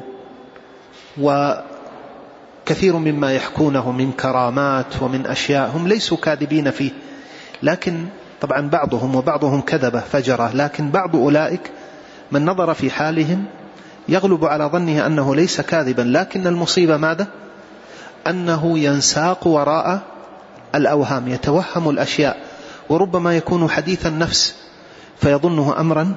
وكثير مما يحكونه من كرامات ومن أشياء هم ليسوا كاذبين فيه، لكن طبعا بعضهم كذبة فجرة، لكن بعض أولئك من نظر في حالهم يغلب على ظنه أنه ليس كاذبا، لكن المصيبة ماذا؟ أنه ينساق وراء الأوهام، يتوهم الأشياء، وربما يكون حديث النفس فيظنه أمرا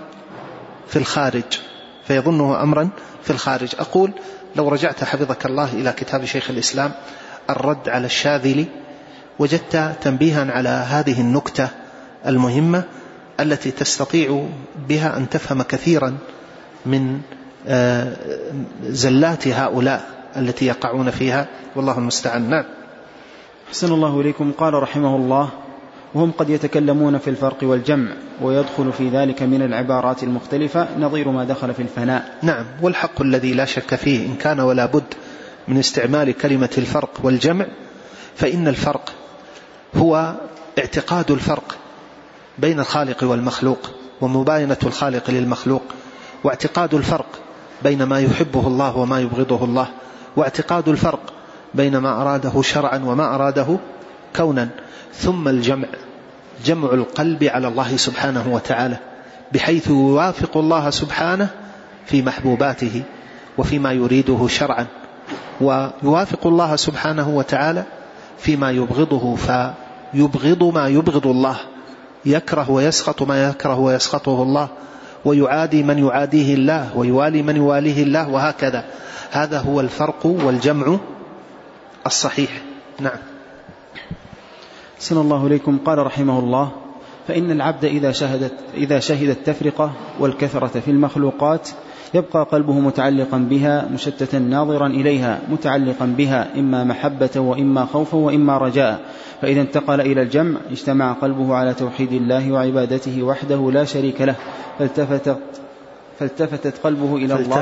في الخارج. أقول لو رجعت حفظك الله إلى كتاب شيخ الإسلام الرد على الشاذلي وجدت تنبيها على هذه النكتة المهمة التي تستطيع بها أن تفهم كثيرا من زلات هؤلاء التي يقعون فيها، والله المستعان. نعم. أحسن الله إليكم. قال رحمه الله: وهم قد يتكلمون في الفرق والجمع، ويدخل في ذلك من العبارات المختلفة نظير ما دخل في الفناء. نعم، والحق الذي لا شك فيه إن كان ولا بد من استعمال كلمة الفرق والجمع، فإن الفرق هو اعتقاد الفرق بين الخالق والمخلوق ومباينة الخالق للمخلوق، واعتقاد الفرق بين ما يحبه الله وما يبغضه الله، واعتقاد الفرق بين ما أراده شرعا وما أراده كونا. ثم الجمع، جمع القلب على الله سبحانه وتعالى بحيث يوافق الله سبحانه في محبوباته وفيما يريده شرعا، ويوافق الله سبحانه وتعالى فيما يبغضه فيبغض ما يبغض الله، يكره ويسخط ما يكره ويسخطه الله، ويعادي من يعاديه الله ويوالي من يواليه الله، وهكذا. هذا هو الفرق والجمع الصحيح. نعم. أحسن الله إليكم. قال رحمه الله: فإن العبد إذا شهد التفرقة والكثرة في المخلوقات يبقى قلبه متعلقا بها مشتتا ناظرا إليها متعلقا بها، إما محبة وإما خوفا وإما رجاء. فإذا انتقل إلى الجمع اجتمع قلبه على توحيد الله وعبادته وحده لا شريك له، فالتفت قلبه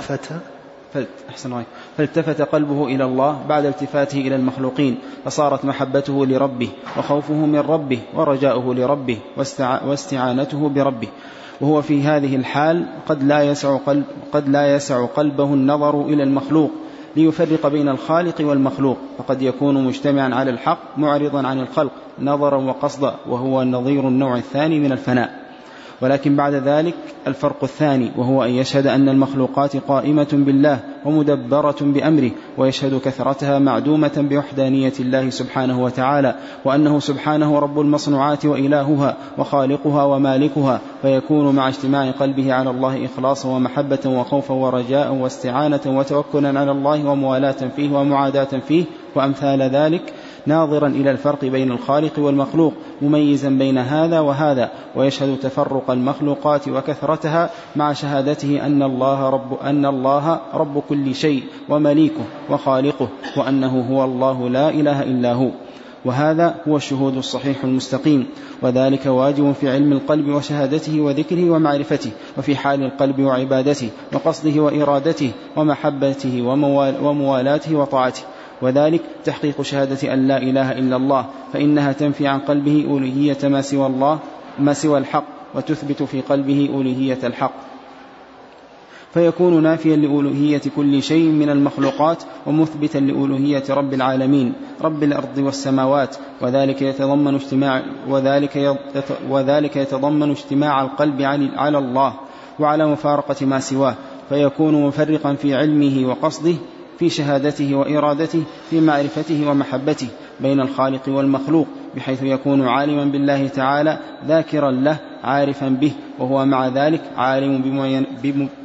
إلى الله بعد التفاته إلى المخلوقين، فصارت محبته لربه وخوفه من ربه ورجاؤه لربه واستعانته بربه. وهو في هذه الحال قد لا يسع قلبه النظر إلى المخلوق ليفرق بين الخالق والمخلوق، فقد يكون مجتمعا على الحق معرضا عن الخلق نظرا وقصدا، وهو نظير النوع الثاني من الفناء. ولكن بعد ذلك الفرق الثاني، وهو أن يشهد أن المخلوقات قائمة بالله ومدبرة بأمره، ويشهد كثرتها معدومة بوحدانية الله سبحانه وتعالى، وأنه سبحانه رب المصنوعات وإلهها وخالقها ومالكها، فيكون مع اجتماع قلبه على الله إخلاصا ومحبة وخوفا ورجاء واستعانة وتوكلا على الله وموالاة فيه ومعاداة فيه وأمثال ذلك، ناظرا إلى الفرق بين الخالق والمخلوق مميزا بين هذا وهذا، ويشهد تفرق المخلوقات وكثرتها مع شهادته أن الله رب كل شيء ومليكه وخالقه، وأنه هو الله لا إله إلا هو. وهذا هو الشهود الصحيح المستقيم، وذلك واجب في علم القلب وشهادته وذكره ومعرفته، وفي حال القلب وعبادته وقصده وإرادته ومحبته وموالاته وطاعته. وذلك تحقيق شهادة أن لا إله إلا الله، فإنها تنفي عن قلبه ألوهية ما سوى الحق، وتثبت في قلبه ألوهية الحق، فيكون نافيا لألوهية كل شيء من المخلوقات ومثبتا لألوهية رب العالمين رب الأرض والسماوات. وذلك يتضمن اجتماع القلب على الله وعلى مفارقة ما سواه، فيكون مفرقا في علمه وقصده، في شهادته وإرادته، في معرفته ومحبته بين الخالق والمخلوق، بحيث يكون عالما بالله تعالى ذاكرا له عارفا به، وهو مع ذلك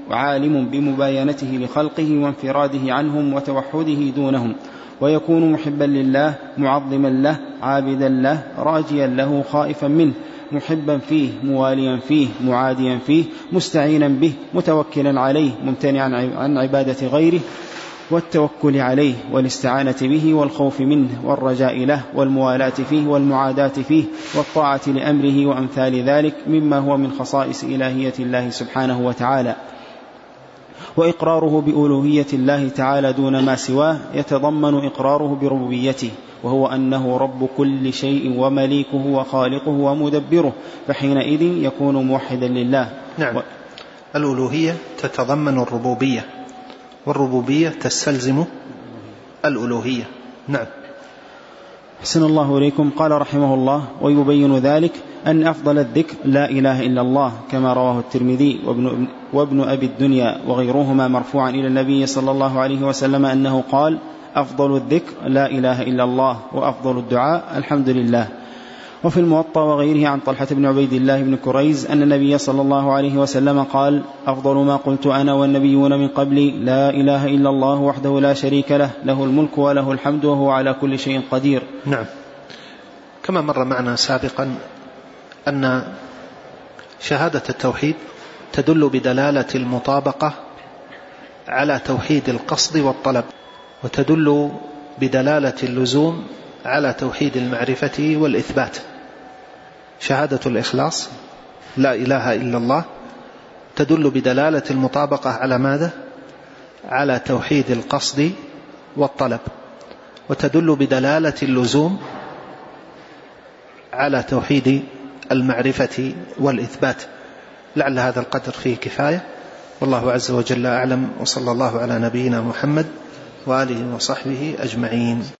وعالم بمباينته لخلقه وانفراده عنهم وتوحده دونهم، ويكون محبا لله معظما له عابدا له راجيا له خائفا منه، محبا فيه مواليا فيه معاديا فيه مستعينا به متوكلا عليه ممتنعا عن عبادة غيره والتوكل عليه والاستعانة به والخوف منه والرجاء له والموالاة فيه والمعاداة فيه والطاعة لأمره وأمثال ذلك مما هو من خصائص إلهية الله سبحانه وتعالى. وإقراره بألوهية الله تعالى دون ما سواه يتضمن إقراره بربوبيته، وهو أنه رب كل شيء ومليكه وخالقه ومدبره، فحينئذ يكون موحدا لله. نعم. الألوهية تتضمن الربوبية، والربوبية تستلزم الألوهية. نعم. حسن الله إليكم. قال رحمه الله: ويبين ذلك أن أفضل الذكر لا إله إلا الله، كما رواه الترمذي وابن أبي الدنيا وغيرهما مرفوعا إلى النبي صلى الله عليه وسلم أنه قال: أفضل الذكر لا إله إلا الله، وأفضل الدعاء الحمد لله. وفي الموطأ وغيره عن طلحة بن عبيد الله بن كريز أن النبي صلى الله عليه وسلم قال: أفضل ما قلت أنا والنبيون من قبلي لا إله إلا الله وحده لا شريك له، له الملك وله الحمد وهو على كل شيء قدير. نعم. كما مر معنا سابقا أن شهادة التوحيد تدل بدلالة المطابقة على توحيد القصد والطلب، وتدل بدلالة اللزوم على توحيد المعرفة والإثبات. شهادة الإخلاص لا إله إلا الله تدل بدلالة المطابقة على ماذا؟ على توحيد القصد والطلب، وتدل بدلالة اللزوم على توحيد المعرفة والإثبات. لعل هذا القدر فيه كفاية، والله عز وجل أعلم، وصلى الله على نبينا محمد وآله وصحبه أجمعين.